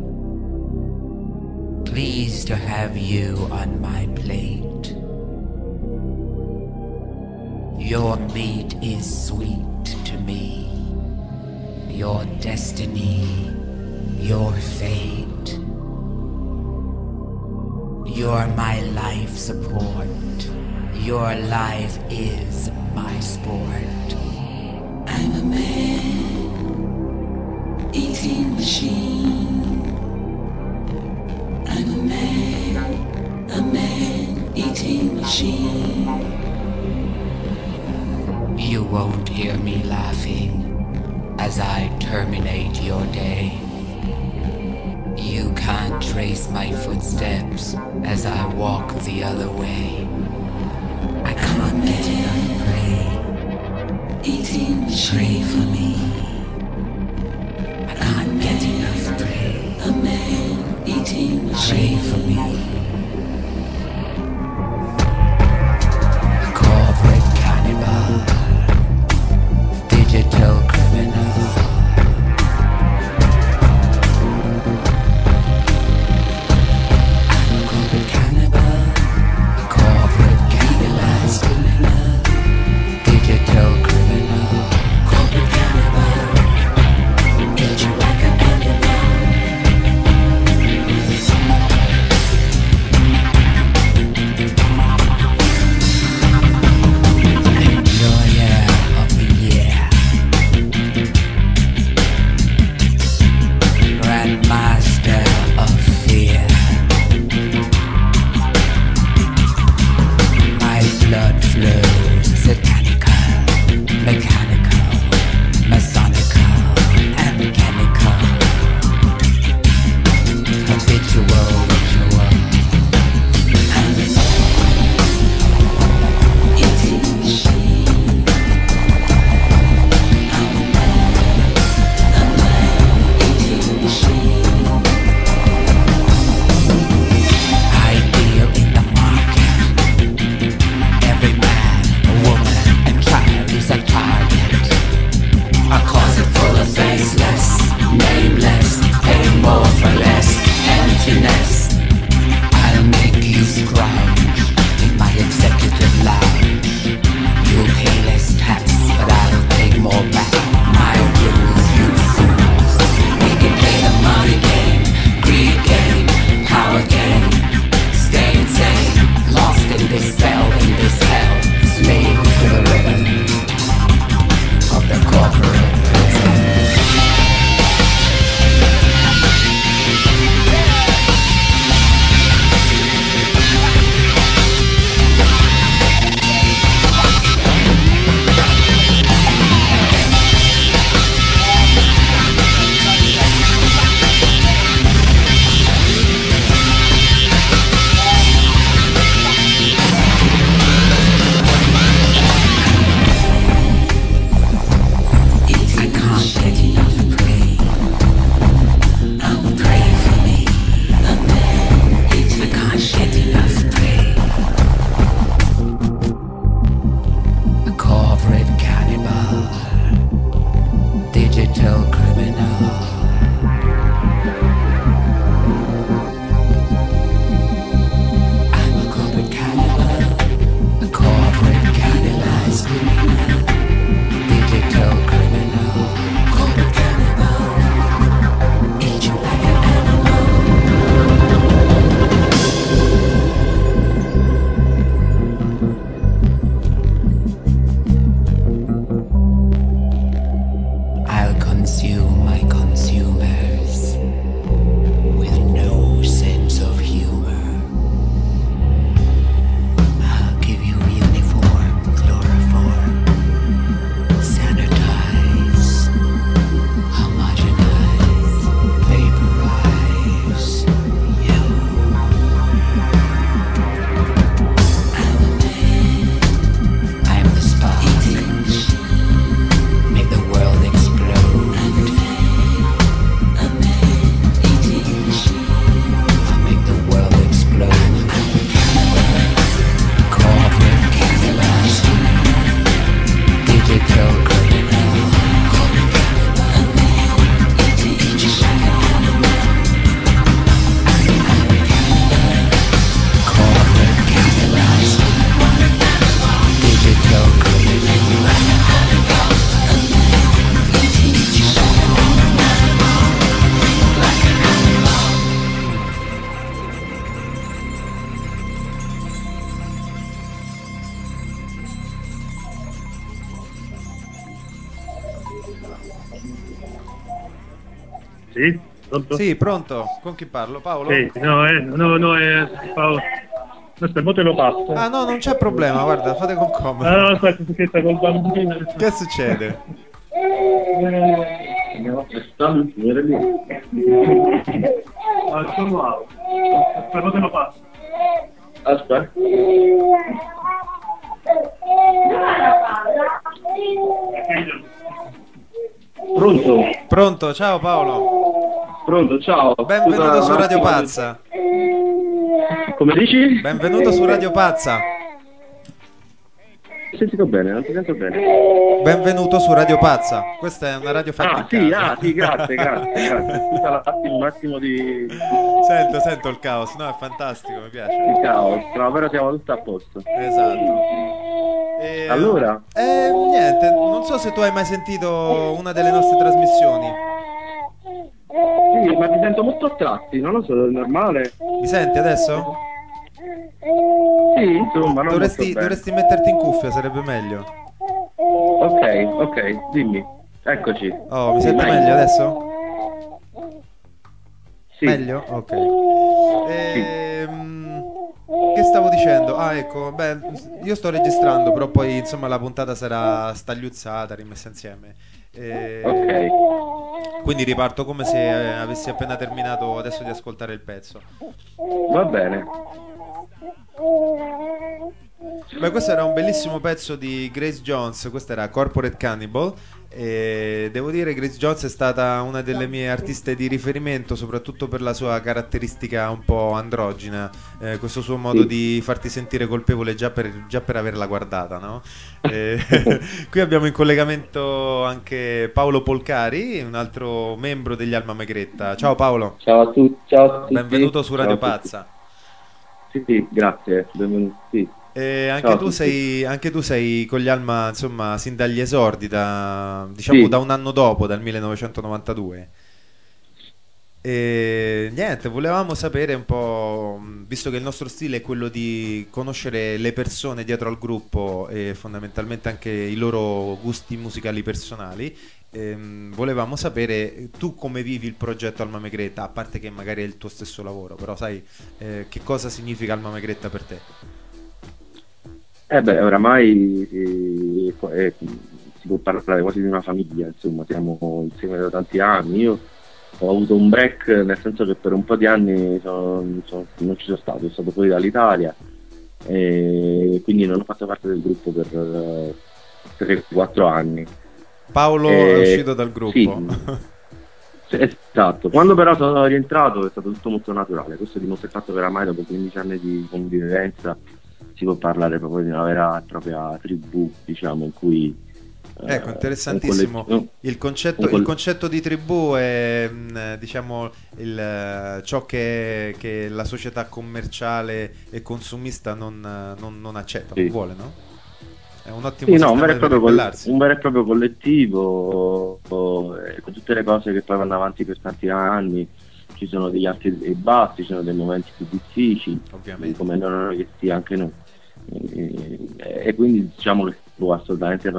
Pleased to have you on my plate. Your meat is sweet to me. Your destiny, your fate. You're my life support. Your life is my sport. I'm a man, eating machine. I'm a man, eating machine. You won't hear me laughing as I terminate your day. You can't trace my footsteps as I walk the other way. I can't get enough prey. Eating pray for me. I can't get enough prey. A man eating pray for me. A corporate cannibal. Digital criminal. Sì? Pronto? Sì, pronto? Con chi parlo? Paolo? Sì, no, è Paolo. Aspetta, mo te lo passo. Ah, no, non c'è problema, guarda, fate con comodo. Ah, no, aspetta, aspetta, col bambino. Che succede? Stanno lì. Sono out. Aspetta, mo te lo passo. Aspetta. Pronto? Pronto, ciao Paolo. Pronto, ciao. Benvenuto su Radio Pazza. Come dici? Benvenuto su Radio Pazza. Ti sentito bene, non ti sento bene. Benvenuto su Radio Pazza. Questa è una radio fatta in casa. Sì, grazie. Scusa un attimo di... Sento il caos, no, è fantastico, mi piace. Il caos, no, però siamo tutti a posto. Esatto. Allora? Niente, non so se tu hai mai sentito una delle nostre trasmissioni. Sì, ma ti sento molto a tratti, non lo so, è normale. Mi senti adesso? Sì, insomma, non dovresti metterti in cuffia, sarebbe meglio. Ok, dimmi. Eccoci. Oh, mi senti meglio adesso? Sì. Meglio? Ok. Che stavo dicendo? Ah, ecco, beh, io sto registrando, però poi insomma la puntata sarà stagliuzzata, rimessa insieme. Ok. Quindi riparto come se avessi appena terminato adesso di ascoltare il pezzo. Va bene. Beh, questo era un bellissimo pezzo di Grace Jones, questo era Corporate Cannibal. E devo dire Grace Jones è stata una delle mie artiste di riferimento, soprattutto per la sua caratteristica un po' androgina, questo suo modo di farti sentire colpevole già per averla guardata, no? Qui abbiamo in collegamento anche Paolo Polcari, un altro membro degli Alma Megretta. Ciao Paolo. Ciao a tutti. Benvenuto su Radio Pazza. Sì, grazie. Benvenuti. Anche tu sei con gli Alma, insomma, sin dagli esordi, da un anno dopo, dal 1992. E niente, volevamo sapere un po', visto che il nostro stile è quello di conoscere le persone dietro al gruppo e fondamentalmente anche i loro gusti musicali personali, volevamo sapere tu come vivi il progetto Alma Megretta, a parte che magari è il tuo stesso lavoro, però sai che cosa significa Alma Megretta per te? Oramai si può parlare quasi di una famiglia, insomma, siamo insieme da tanti anni. Io ho avuto un break, nel senso che per un po' di anni non ci sono stato fuori dall'Italia, e quindi non ho fatto parte del gruppo per 3-4 anni. Paolo è uscito dal gruppo. Sì, esatto. Quando però sono rientrato è stato tutto molto naturale. Questo dimostra il fatto che oramai dopo 15 anni di convivenza si può parlare proprio di una vera e propria tribù, diciamo, in cui ecco, interessantissimo. Il concetto di tribù è, diciamo, ciò che la società commerciale e consumista non accetta, non vuole, no? È un ottimo sistema un vero e proprio collettivo, con tutte le cose che poi vanno avanti per tanti anni. Ci sono degli alti e bassi, ci sono dei momenti più difficili, ovviamente, come non che sia anche noi, e quindi diciamo che può assolutamente.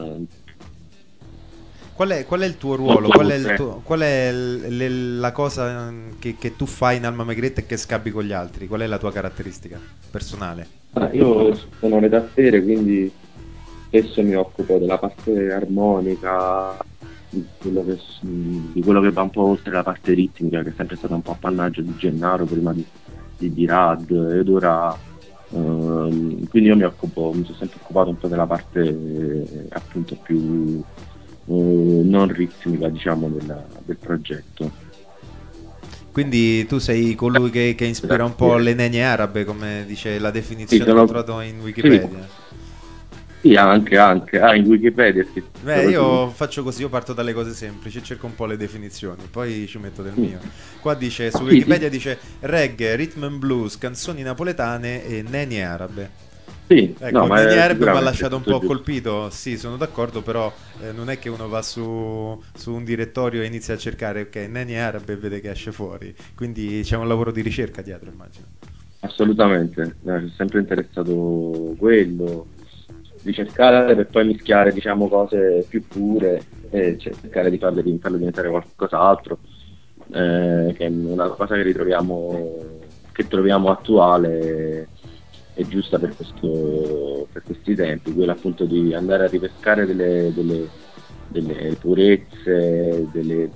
Qual è il tuo ruolo? Qual è la cosa che tu fai in Alma Megretta e che scambi con gli altri? Qual è la tua caratteristica personale? Io sono le tastiere, quindi spesso mi occupo della parte armonica, di quello che va un po' oltre la parte ritmica, che è sempre stata un po' appannaggio di Gennaro prima di Rad, ed ora quindi io mi sono sempre occupato un po' della parte appunto più non ritmica, diciamo, del progetto. Quindi tu sei colui che ispira un po' le nenie arabe, come dice la definizione che ho trovato in Wikipedia. Sì, anche in Wikipedia. Io faccio così, io parto dalle cose semplici, cerco un po' le definizioni, poi ci metto del mio. Qua dice, su Wikipedia dice reggae, rhythm and blues, canzoni napoletane e nenie arabe. Sì, ecco, il nenie arabe mi ha lasciato un po' colpito, sì, sono d'accordo, però non è che uno va su un direttorio e inizia a cercare, ok, nenie arabe, e vede che esce fuori, quindi c'è un lavoro di ricerca dietro, immagino. Assolutamente, mi è sempre interessato quello, di cercare per poi mischiare, diciamo, cose più pure e cercare di farle diventare qualcos'altro. che è una cosa che troviamo attuale e giusta per questi tempi, quella appunto di andare a ripescare delle purezze, delle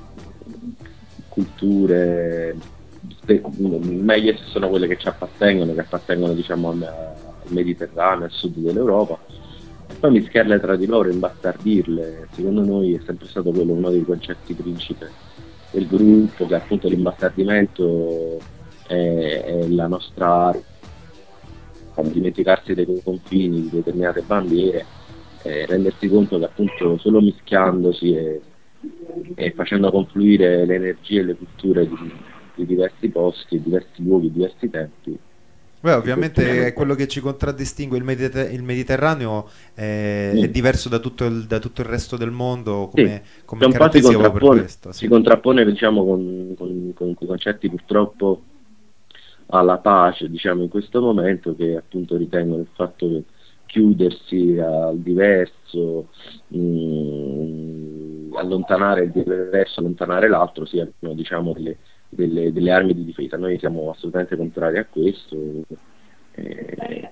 culture, meglio se sono quelle che appartengono diciamo al Mediterraneo, al sud dell'Europa, e poi mischiarle tra di loro, imbastardirle. Secondo noi è sempre stato quello uno dei concetti principe del gruppo, che appunto l'imbastardimento è la nostra arma, non dimenticarsi dei confini di determinate bandiere, rendersi conto che appunto solo mischiandosi e facendo confluire le energie e le culture di diversi posti, diversi luoghi, diversi tempi. Beh, ovviamente è quello che ci contraddistingue. Il Mediterraneo è diverso da tutto il resto del mondo come caratteristica, proprio per questo. Si contrappone diciamo con concetti purtroppo alla pace, diciamo, in questo momento, che appunto ritengono il fatto che chiudersi al diverso, allontanare il diverso, allontanare l'altro siano diciamo delle armi di difesa. Noi siamo assolutamente contrari a questo e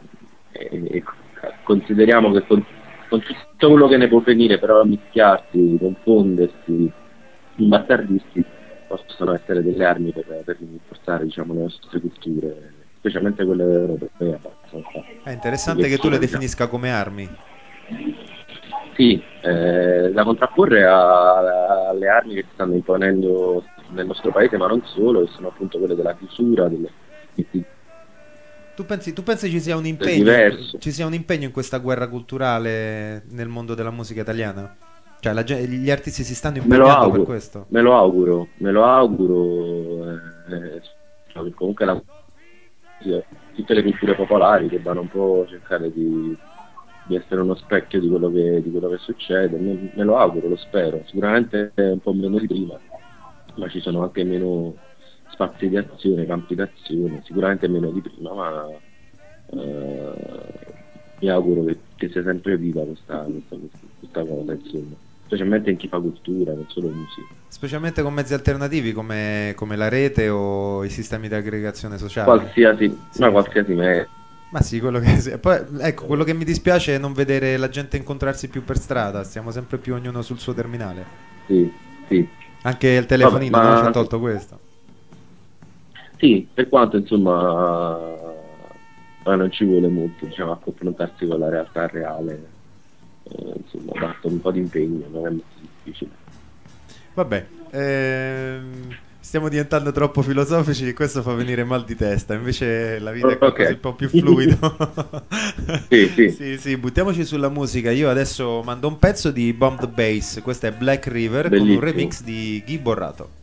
consideriamo che con tutto quello che ne può venire, però mischiarsi, confondersi, imbastardirsi possono essere delle armi per rinforzare diciamo le nostre culture, specialmente quelle europee. È interessante che tu le definisca come armi. Sì, da contrapporre alle armi che si stanno imponendo nel nostro paese, ma non solo, che sono appunto quelle della chiusura, Tu pensi ci sia un impegno in questa guerra culturale nel mondo della musica italiana? Cioè gli artisti si stanno impegnando per questo? Me lo auguro. Comunque tutte le culture popolari che vanno un po' cercare di essere uno specchio di quello che succede, me lo auguro, lo spero. Sicuramente un po' meno di prima, ma ci sono anche meno spazi di azione, campi d'azione, sicuramente meno di prima, ma mi auguro che sia sempre viva questa cosa, insomma. Specialmente in chi fa cultura, non solo musica. Specialmente con mezzi alternativi come la rete o i sistemi di aggregazione sociale. Qualsiasi mezzo. Ma sì, quello che sia. Poi, ecco, quello che mi dispiace è non vedere la gente incontrarsi più per strada, stiamo sempre più ognuno sul suo terminale. Sì. Anche il telefonino ci ha tolto questo. Sì, per quanto insomma non ci vuole molto, diciamo, a confrontarsi con la realtà reale. Insomma, basta un po' di impegno, non è molto difficile. Vabbè, stiamo diventando troppo filosofici e questo fa venire mal di testa, invece la vita è qualcosa un po' più fluido. Sì, buttiamoci sulla musica. Io adesso mando un pezzo di Bomb the Bass, questo è Black River. Bellissimo. Con un remix di Guy Borrato.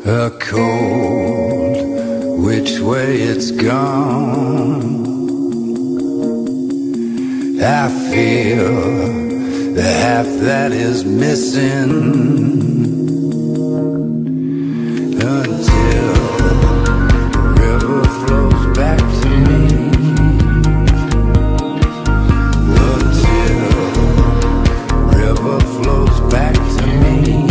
a cold, which way it's gone. I feel the half that is missing until the river flows back to me. Until the river flows back to me.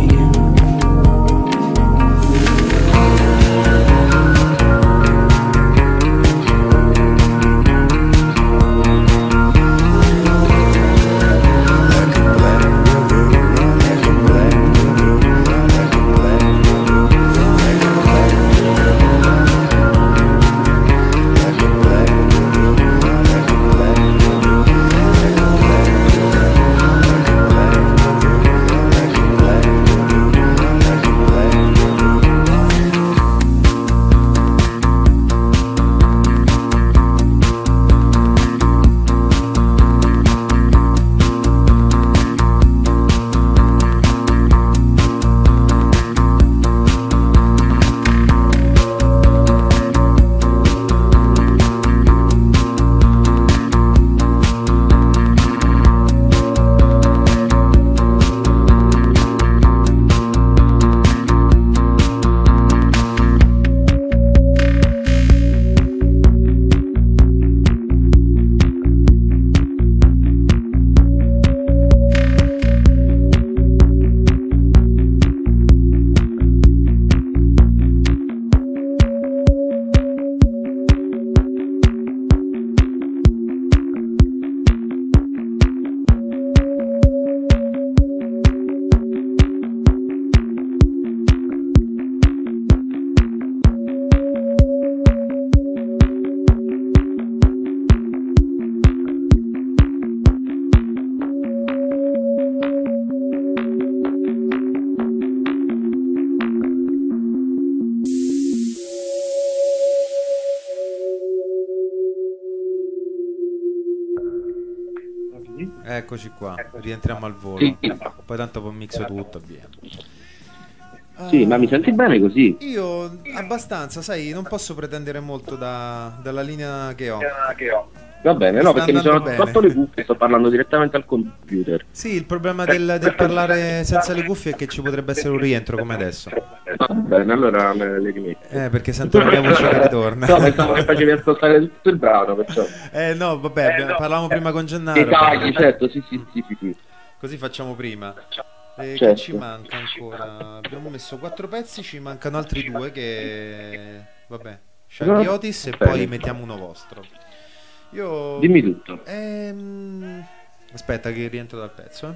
Eccoci qua, rientriamo al volo. Sì. Poi tanto poi mixo tutto e via. Sì, ma mi senti bene così? Io abbastanza, sai, non posso pretendere molto dalla linea che ho. Va bene, no, perché mi sono tolto le cuffie, sto parlando direttamente al computer. Sì, il problema del parlare senza le cuffie è che ci potrebbe essere un rientro come adesso. Va bene, allora me le rimetto. Perché sento la mia voce che ritorna. No, pensavo che facevi ascoltare tutto il brano, perciò. No, vabbè, parlavamo prima con Gennaro. I tagli, certo, sì. Così facciamo prima. Certo. Che ci manca ancora? Abbiamo messo 4 pezzi, ci mancano altri 2 che... Vabbè, Shaggy Otis e poi mettiamo uno vostro. Io... Dimmi tutto. Aspetta che rientro dal pezzo.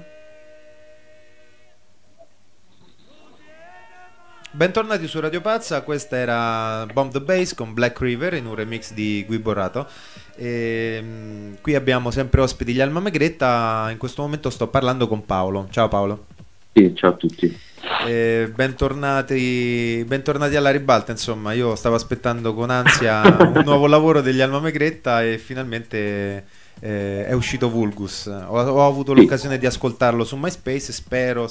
Bentornati su Radio Pazza, questa era Bomb the Bass con Black River in un remix di Guy Borrato. Qui abbiamo sempre ospiti gli Alma Megretta. In questo momento sto parlando con Paolo. Ciao Paolo. Sì, ciao a tutti. Bentornati alla ribalta. Insomma, io stavo aspettando con ansia un nuovo lavoro degli Alma Megretta e finalmente è uscito Vulgus. Ho avuto l'occasione di ascoltarlo su MySpace. Spero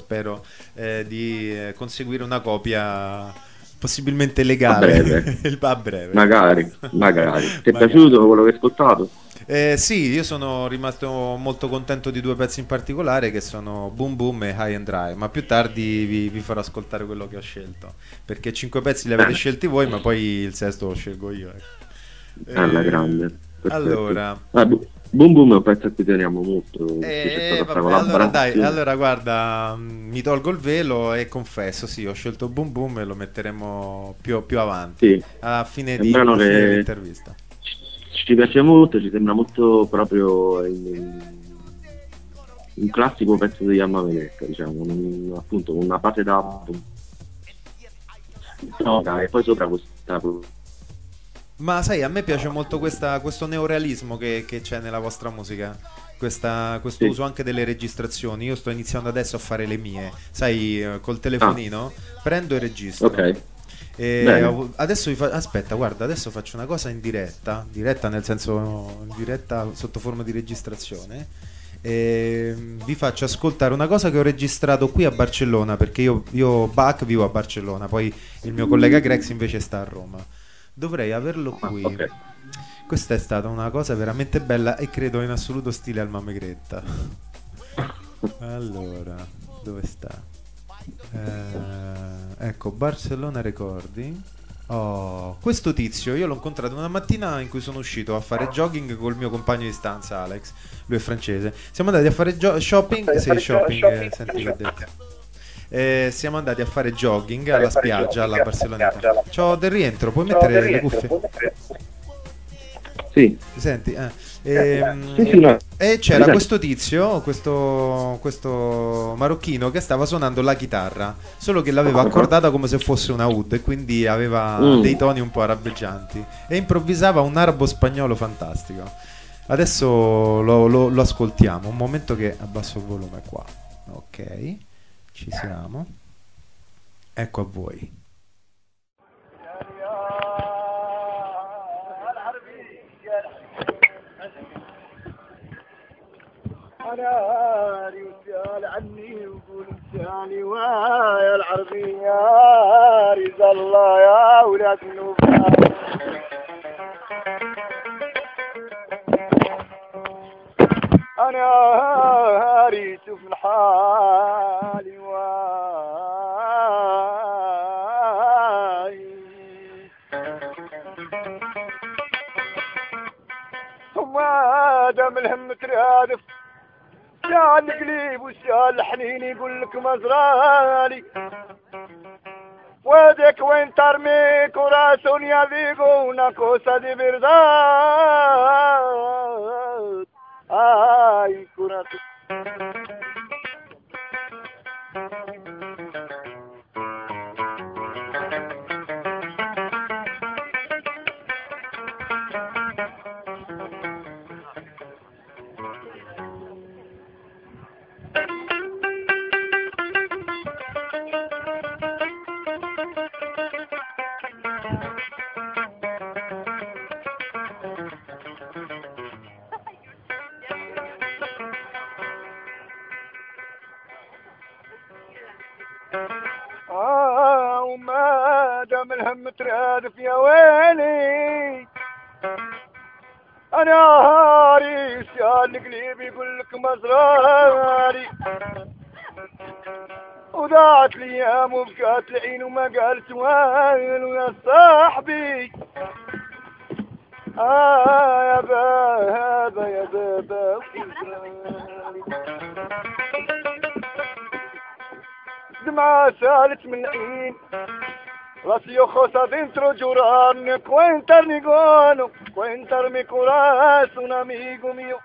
di conseguire una copia possibilmente legale a breve. Magari. Ti è piaciuto quello che hai ascoltato? Sì, io sono rimasto molto contento di 2 pezzi in particolare che sono Boom Boom e High and Dry, ma più tardi vi farò ascoltare quello che ho scelto, perché 5 pezzi li avete scelti voi, ma poi il sesto lo scelgo io. Alla grande. Perfetto. Allora, Boom Boom è un pezzo a cui teniamo molto. Allora guarda, mi tolgo il velo e confesso, sì, ho scelto Boom Boom e lo metteremo più avanti, a fine dell'intervista. Ci piace molto, ci sembra molto proprio un classico pezzo di Alma Megretta, diciamo, appunto una fase da e poi sopra questa. Ma sai, a me piace molto questo neorealismo che c'è nella vostra musica, questo uso anche delle registrazioni. Io sto iniziando adesso a fare le mie, sai, col telefonino prendo e registro. Ok. Adesso aspetta, guarda, adesso faccio una cosa in diretta nel senso in diretta sotto forma di registrazione, Vi faccio ascoltare una cosa che ho registrato qui a Barcellona, perché io Bach vivo a Barcellona, poi il mio collega Grex invece sta a Roma. Dovrei averlo qui. Okay. Questa è stata una cosa veramente bella e credo in assoluto stile al Mamegretta. Allora, dove sta? Ecco, Barcellona Recording. Oh, questo tizio io l'ho incontrato una mattina in cui sono uscito a fare jogging col mio compagno di stanza Alex, lui è francese. Siamo andati a fare shopping, shopping, senti che ho detto. Siamo andati a fare jogging alla spiaggia, alla Barceloneta. C'ho del rientro, puoi mettere le cuffie? Sì. Senti, Sì, no. e c'era questo tizio, questo marocchino che stava suonando la chitarra, solo che l'aveva accordata come se fosse una oud e quindi aveva dei toni un po' arabeggianti e improvvisava un arabo spagnolo fantastico. Adesso lo ascoltiamo, un momento che abbasso il volume qua. Ok, ci siamo. Ecco a voi. أنا يسأل عني وقول لساني ويا العربية رضا الله يا ولاد النوبة أنا هاريت في حالي ثم دام الهم ترادف شال القليب وشال الحنين يقول لك مزرالي وادك وين ترمي كراسون يا فيقو ناكوسا دي برداد اي كراسون وما دام الهم ترادف يا ويلي انا هاري سيال القليب يقول لك مزراري وضاعت الايام وبكات العين وما قالت وين ويا صاحبي يا بابا يا بابا دمعة سالت من العين راسي خوصة dentro giurarne cuentarmi gono cuentarmi corazón amigo mio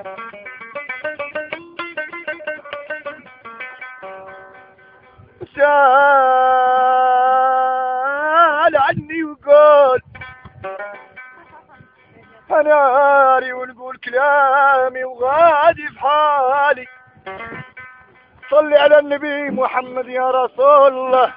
سال عني وقول انا هاري ونقول كلامي وغادي في حالي صلي على النبي محمد يا رسول الله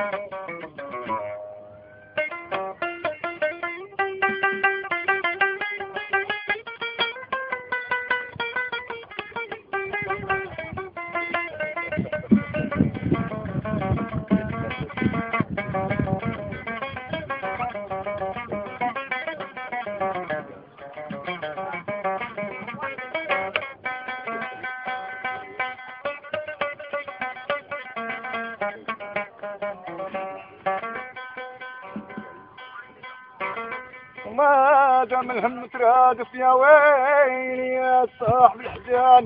ما دام الهم ترادف يا ويلي يا صاحب الحزان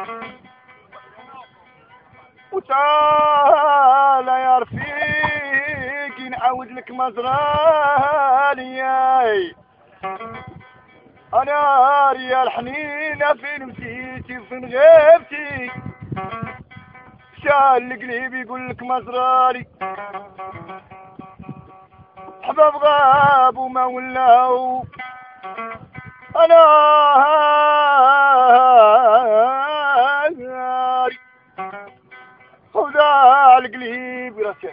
وتعال يا رفيقي نعاود لك مزرالي انا يا الحنينه فين مشيتي وفين غيبتي شال القليب يقول لك مزرالي حباب غاب وما ولاو انا هاري وذا القليب راسي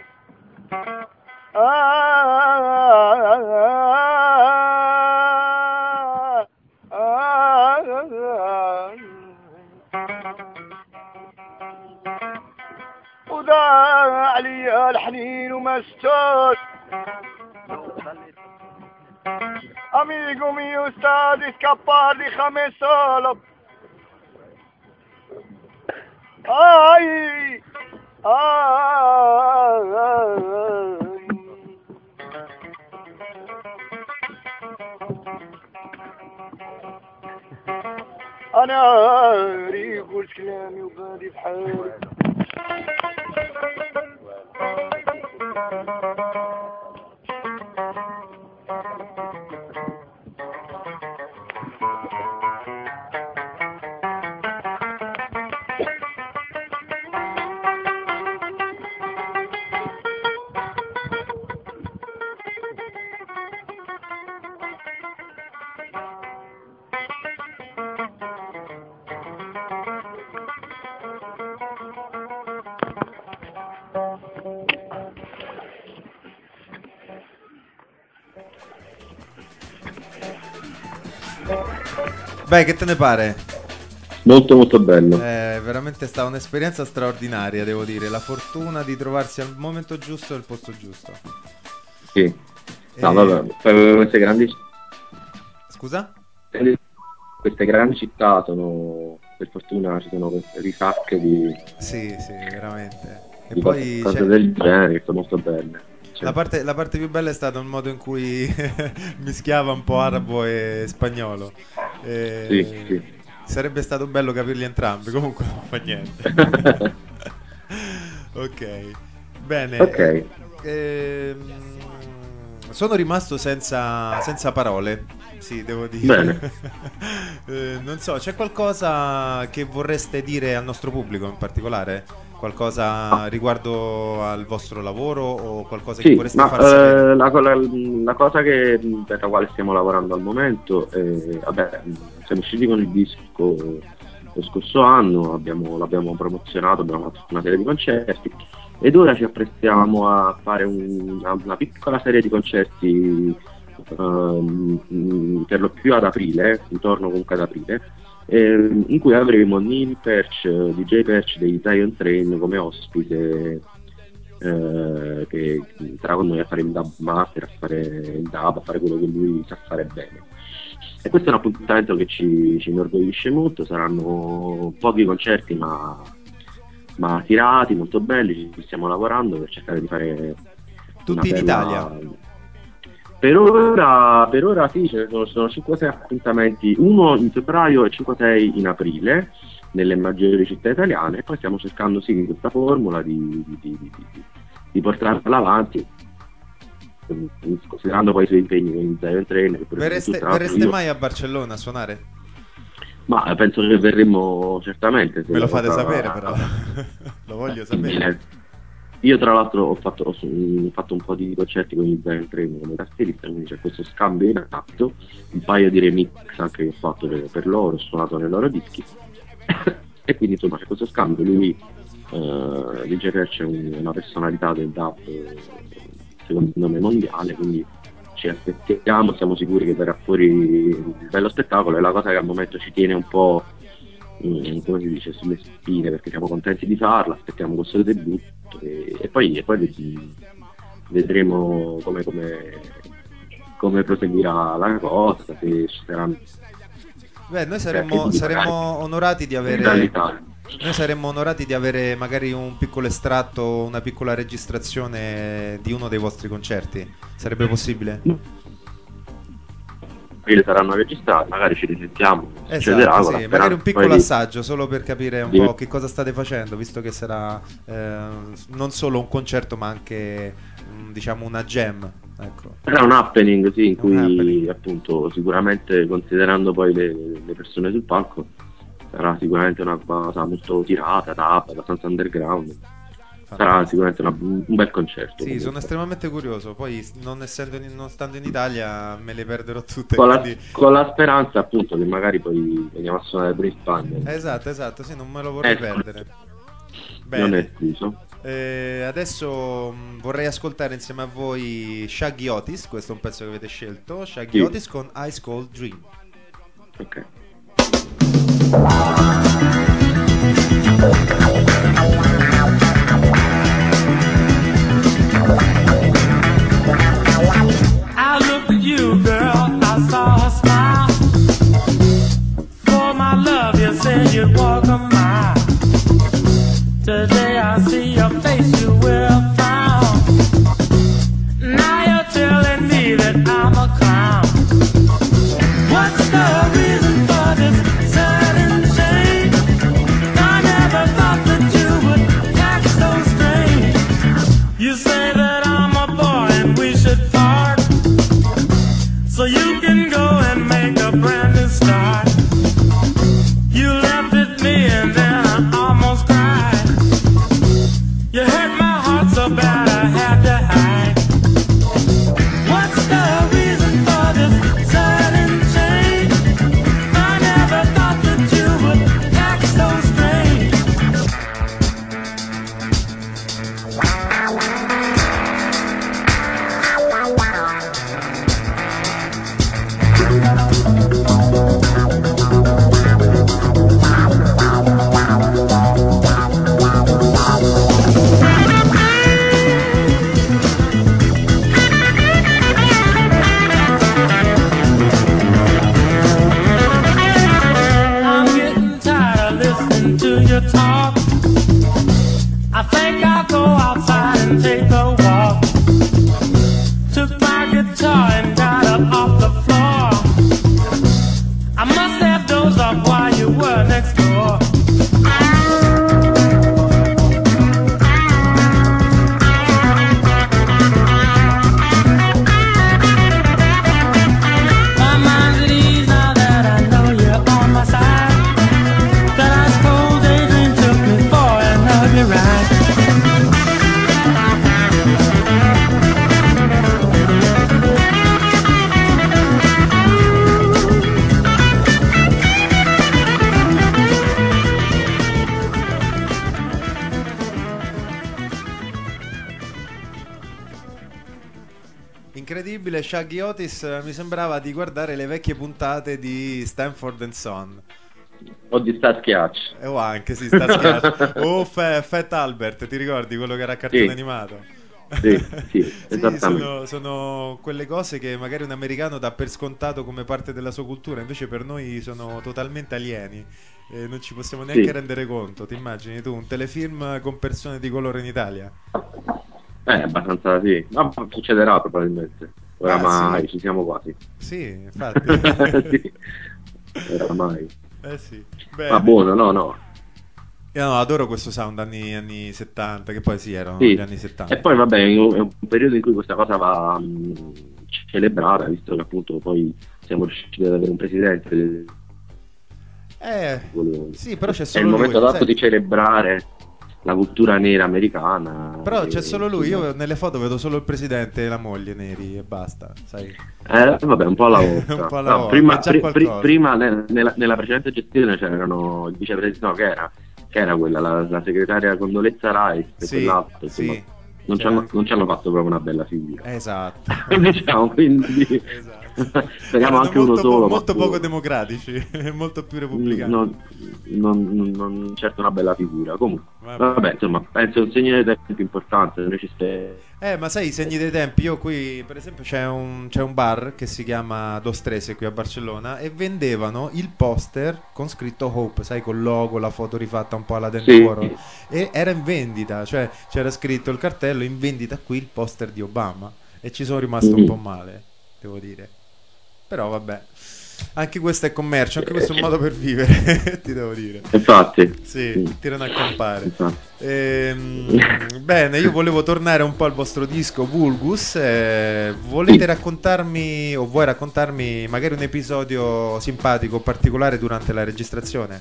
الحنين ومستوس amico mio sta di scappare di Camesolo ai أنا ريقول كلامي وغادي بحالي Beh, che te ne pare? Molto molto bello. Veramente è stata un'esperienza straordinaria, devo dire. La fortuna di trovarsi al momento giusto e al posto giusto. Sì. No, vabbè, queste grandi... Scusa? Queste grandi città sono, per fortuna, ci sono queste risacche di... Sì, veramente. E di poi cose del genere che sono molto belle. La parte più bella è stata il modo in cui mischiava un po' arabo e spagnolo. Sì. Sarebbe stato bello capirli entrambi, comunque non fa niente. Ok, bene. Ok. Sono rimasto senza parole, sì, devo dire. Bene. Non so, c'è qualcosa che vorreste dire al nostro pubblico in particolare? Qualcosa riguardo al vostro lavoro o qualcosa che vorreste far sapere? La cosa per la quale stiamo lavorando al momento siamo usciti con il disco lo scorso anno, l'abbiamo promozionato, abbiamo fatto una serie di concerti ed ora ci apprestiamo a fare una piccola serie di concerti per lo più ad aprile, intorno comunque ad aprile, in cui avremo Neil Perch, DJ Perch dei Zion Train come ospite, che sarà con noi a fare il dub master, a fare il dub, a fare quello che lui sa fare bene. E questo è un appuntamento che ci inorgoglisce molto. Saranno pochi concerti ma tirati, molto belli. Ci stiamo lavorando per cercare di fare tutti in Italia. Per ora sì, ce ne sono 5-6 appuntamenti, uno in febbraio e 5-6 in aprile nelle maggiori città italiane, e poi stiamo cercando questa formula di portarla avanti, considerando poi i suoi impegni con il Zion Train. Verreste mai a Barcellona a suonare? Ma penso che verremo certamente. Me lo fate sapere però. Lo voglio sapere. Io tra l'altro ho fatto un po' di concerti con il Zion Train come tastierista, quindi c'è questo scambio in atto, un paio di remix anche che ho fatto per loro, ho suonato nei loro dischi e quindi insomma c'è questo scambio. Lui DJ Perch è una personalità del dub secondo me mondiale, quindi ci aspettiamo, siamo sicuri che verrà fuori un bello spettacolo. È la cosa che al momento ci tiene un po' come si dice, sulle spine, perché siamo contenti di farla, aspettiamo questo debutto e poi vedremo come proseguirà la cosa, se ci saranno. Beh, noi saremmo onorati di avere magari un piccolo estratto, una piccola registrazione di uno dei vostri concerti. Sarebbe possibile? Saranno registrati, magari ci risentiamo. Esatto, sì, magari un piccolo assaggio solo per capire un po' che cosa state facendo, visto che sarà non solo un concerto ma anche diciamo una jam, ecco. Sarà un happening, sì, in cui appunto sicuramente, considerando poi le persone sul palco, sarà sicuramente una cosa molto tirata, abbastanza underground. Sarà sicuramente un bel concerto. Sì, sono estremamente curioso. Poi non stando in Italia me le perderò tutte. Con la speranza appunto che magari poi veniamo a suonare per in Spagna. Esatto, sì, non me lo vorrei perdere. Bene. Non è escluso. Adesso vorrei ascoltare insieme a voi Shaggy Otis. Questo è un pezzo che avete scelto. Shaggy Otis con Ice Cold Dream. Ok. incredibile. Shaggy Otis mi sembrava di guardare le vecchie puntate di Stanford and Son. O di Starsky Hutch. O anche sì, Starsky Hutch. O Fat Albert, ti ricordi quello che era cartone animato? Sì, esattamente. Sono quelle cose che magari un americano dà per scontato come parte della sua cultura, invece per noi sono totalmente alieni e non ci possiamo neanche rendere conto. Ti immagini tu un telefilm con persone di colore in Italia? Abbastanza sì, ma succederà probabilmente. Oramai ci siamo quasi. Sì, infatti. Sì. Oramai. Sì. Ma buono, no. Io adoro questo sound anni 70, che poi erano gli anni 70. E poi vabbè, è un periodo in cui questa cosa va celebrata, visto che appunto poi siamo riusciti ad avere un presidente. Sì, però c'è solo lui. È il momento adatto di celebrare la cultura nera americana. Però c'è solo lui, io nelle foto vedo solo il presidente e la moglie neri e basta, sai. Vabbè, un po' alla volta. Un po' alla volta. Prima nella precedente gestione c'erano il vicepresidente, no, che era quella, la segretaria Condoleezza Rice e quell'altro, insomma, non ci hanno fatto proprio una bella figura. Esatto. Diciamo, quindi speriamo anche uno solo. Molto poco democratici, molto più repubblicani. Non certo una bella figura. Comunque, vabbè, insomma, penso un segno dei tempi importante. Ma sai, i segni dei tempi, io qui per esempio c'è un bar che si chiama Dos Trece qui a Barcellona e vendevano il poster con scritto Hope, sai, col logo, la foto rifatta un po' alla Dance World, e era in vendita, cioè c'era scritto il cartello in vendita qui il poster di Obama, e ci sono rimasto un po' male, devo dire, però vabbè, anche questo è commercio, anche questo è un modo per vivere. Ti devo dire. Infatti. Sì, tirano a campare. Bene, io volevo tornare un po' al vostro disco Vulgus. Volete raccontarmi, o vuoi raccontarmi magari un episodio simpatico o particolare durante la registrazione?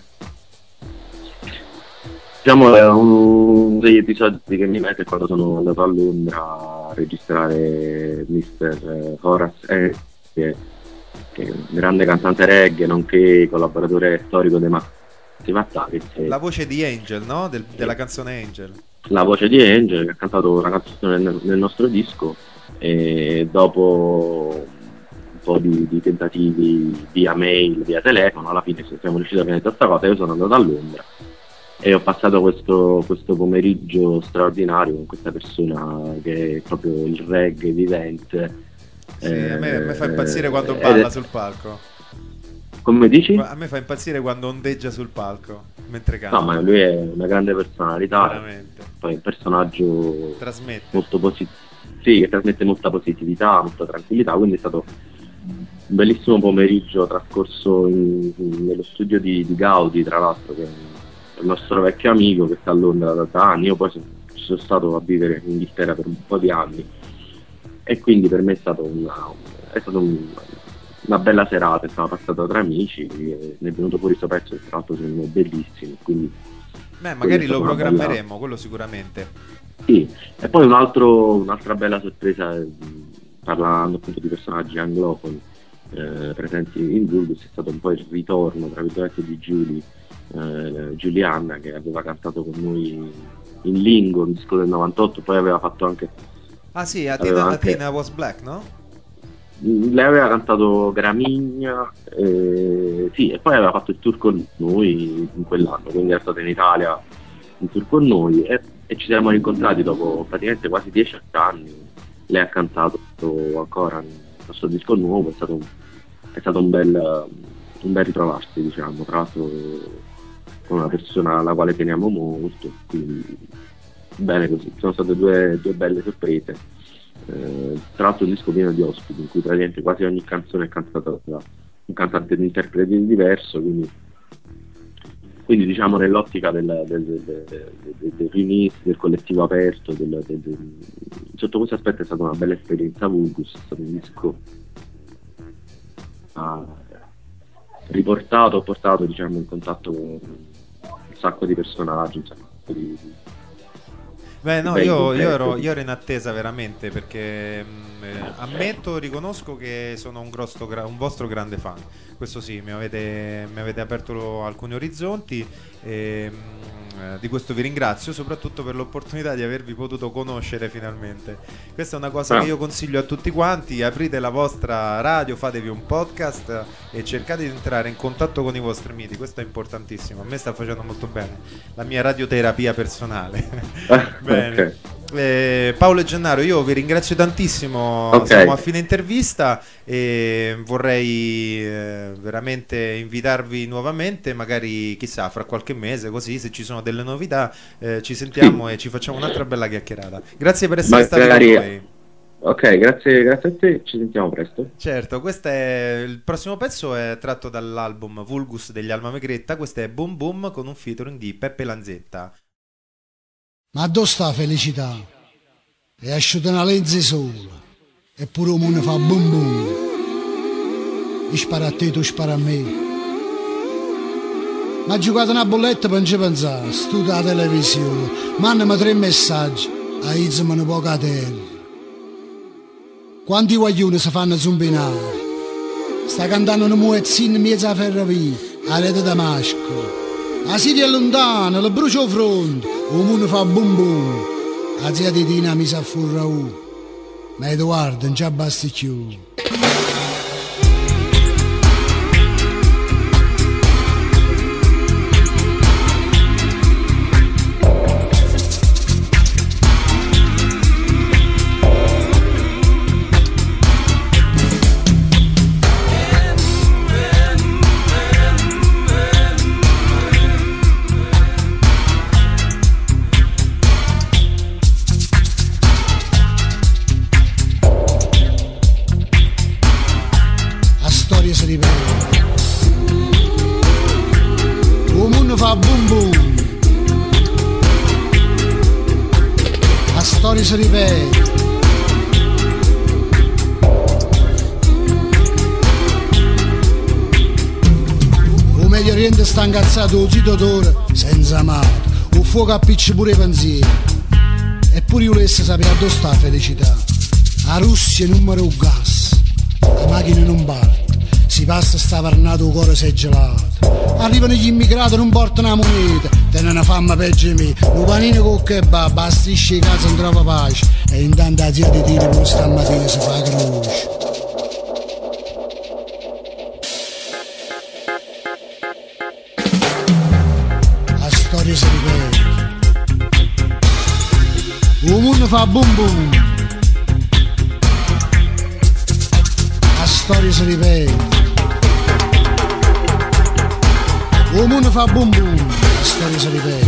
Diciamo, è uno degli episodi che mi mette quando sono andato a Londra a registrare Mr. Horace, che è un grande cantante reggae, nonché collaboratore storico dei Massive Attack. La voce di Angel, no? Della canzone Angel. La voce di Angel, che ha cantato una canzone nel nostro disco, e dopo un po' di tentativi via mail, via telefono, alla fine siamo riusciti a organizzare questa cosa. Io sono andato a Londra e ho passato questo pomeriggio straordinario con questa persona che è proprio il reggae vivente. Sì, a me fa impazzire quando balla sul palco. Come dici? A me fa impazzire quando ondeggia sul palco mentre canta. No, ma lui è una grande personalità. Veramente. Poi è un personaggio trasmette molto positivo. Sì, che trasmette molta positività, molta tranquillità. Quindi è stato un bellissimo pomeriggio trascorso nello studio di Gaudi, tra l'altro, che è il nostro vecchio amico che sta a Londra da anni. Io poi sono stato a vivere in Inghilterra per un po' di anni. E quindi per me è stato una bella serata, siamo passati tra amici, e ne è venuto fuori questo pezzo che tra l'altro sono bellissimi, quindi magari lo programmeremo, quello sicuramente. Sì, e poi un'altra bella sorpresa, parlando appunto di personaggi anglofoni presenti in Vulgus, è stato un po' il ritorno, tra virgolette, di Giuliana, che aveva cantato con noi in Lingo, un disco del 98, poi aveva fatto anche Athena Was Black, no? Lei aveva cantato Gramigna, sì, e poi aveva fatto il tour con noi in quell'anno, quindi era stata in Italia in tour con noi, e ci siamo rincontrati dopo praticamente quasi 10 anni. Lei ha cantato ancora il nostro disco nuovo, è stato un bel ritrovarsi, diciamo, tra l'altro con una persona alla quale teniamo molto, quindi bene così. Sono state due belle sorprese, tra l'altro un disco pieno di ospiti in cui praticamente quasi ogni canzone è cantata da un cantante di interprete diverso, quindi diciamo nell'ottica del release, del collettivo aperto, sotto questo aspetto è stata una bella esperienza. Vulgus è stato un disco ho portato diciamo in contatto con un sacco di personaggi, un sacco di io ero in attesa veramente, perché riconosco che sono un vostro grande fan, questo sì, mi avete aperto alcuni orizzonti, di questo vi ringrazio, soprattutto per l'opportunità di avervi potuto conoscere finalmente. Questa è una cosa che io consiglio a tutti quanti: aprite la vostra radio, fatevi un podcast e cercate di entrare in contatto con i vostri miti. Questo è importantissimo, a me sta facendo molto bene, la mia radioterapia personale. Bene. Paolo e Gennaro, io vi ringrazio tantissimo, siamo a fine intervista e vorrei veramente invitarvi nuovamente, magari chissà fra qualche mese, così se ci sono delle novità ci sentiamo e ci facciamo un'altra bella chiacchierata. Grazie per essere stati con noi. Ok, grazie a te, ci sentiamo presto. Certo, questo è il prossimo pezzo, è tratto dall'album Vulgus degli Alma Megretta. Questo è Boom Boom con un featuring di Peppe Lanzetta. Ma dove sta la felicità? È asciutta una lenza sola, eppure il mondo fa boom boom. Io sparo a te, tu spari a me. Ma ha giocato una bolletta per non ci pensare, studia la televisione, mandami 3 messaggi, a izzami un po' a terra. Quanti guaglioni si fanno zombinare? Sta cantando una muezzina in mezzo alla ferrovia, a rete Damasco. La Siria è lontana, la brucia al fronte, il mondo fa boom boom. La zia di Tina mi sa furra ma Edoardo non ci basti più. Si ripete. Il Medio Oriente sta incazzato un zitto d'ora senza amato, un fuoco appiccia pure i pensieri. Eppure io volessi sapere dove sta la felicità. La Russia numero un gas, la macchina non parte, si passa sta varnato, il cuore si è gelato. Arrivano gli immigrati, non portano la moneta, tenen una fama peggio di me. Un panino con kebab, bastisce i cazzo non trova pace. E intanto la zia di Tino pure stamattina si fa croce. La storia si ripete. Il mondo fa boom boom. La storia si ripete. Il mondo fa boom boom, la storia si ripete.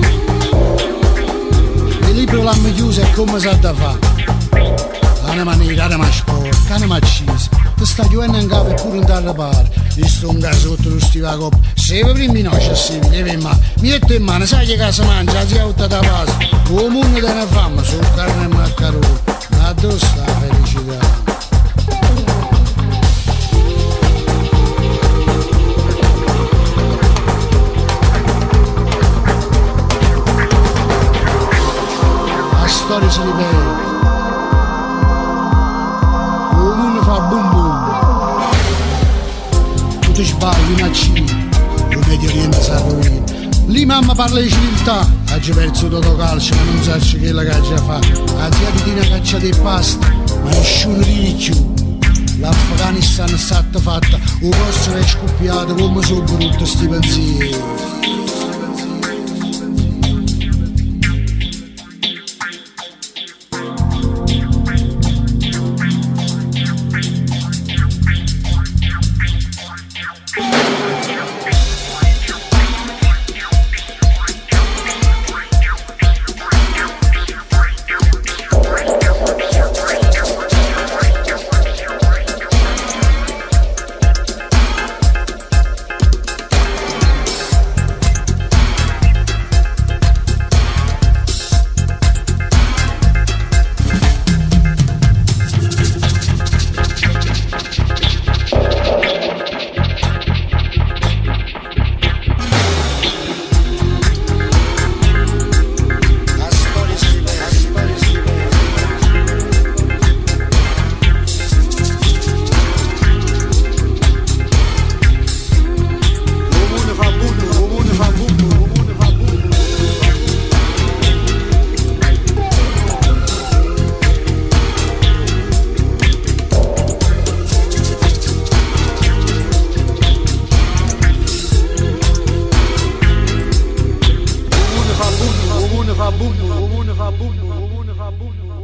Il libro l'hanno chiuso e come sa da fa. Anima nera, anima sporca, anima accisa. Ti sta chiudendo in capo e pure non ti arrapare. Visto un caso sotto lo stiva coppa. Se vi primi no c'è si vede in mano. Mi metto in mano, sai che casa mangia, la zia da pasta. Il mondo te ne fama, su carne e maccaroni. Ma dove sta la felicità? La storia si ripete. Il mondo fa boom boom. Tu ti sbagli, macini. Il Medio Oriente si rovina. Lì mamma parla di civiltà. Ha già perso tutto calcio, ma non sa che la caccia fa. La zia di Tina caccia dei pasti, ma nessuno ride più. L'Afghanistan è stata fatta, il posto è scoppiato, come sono brutti sti pensieri. fa bum bum, comune fa bum bum, comune fa bum bum.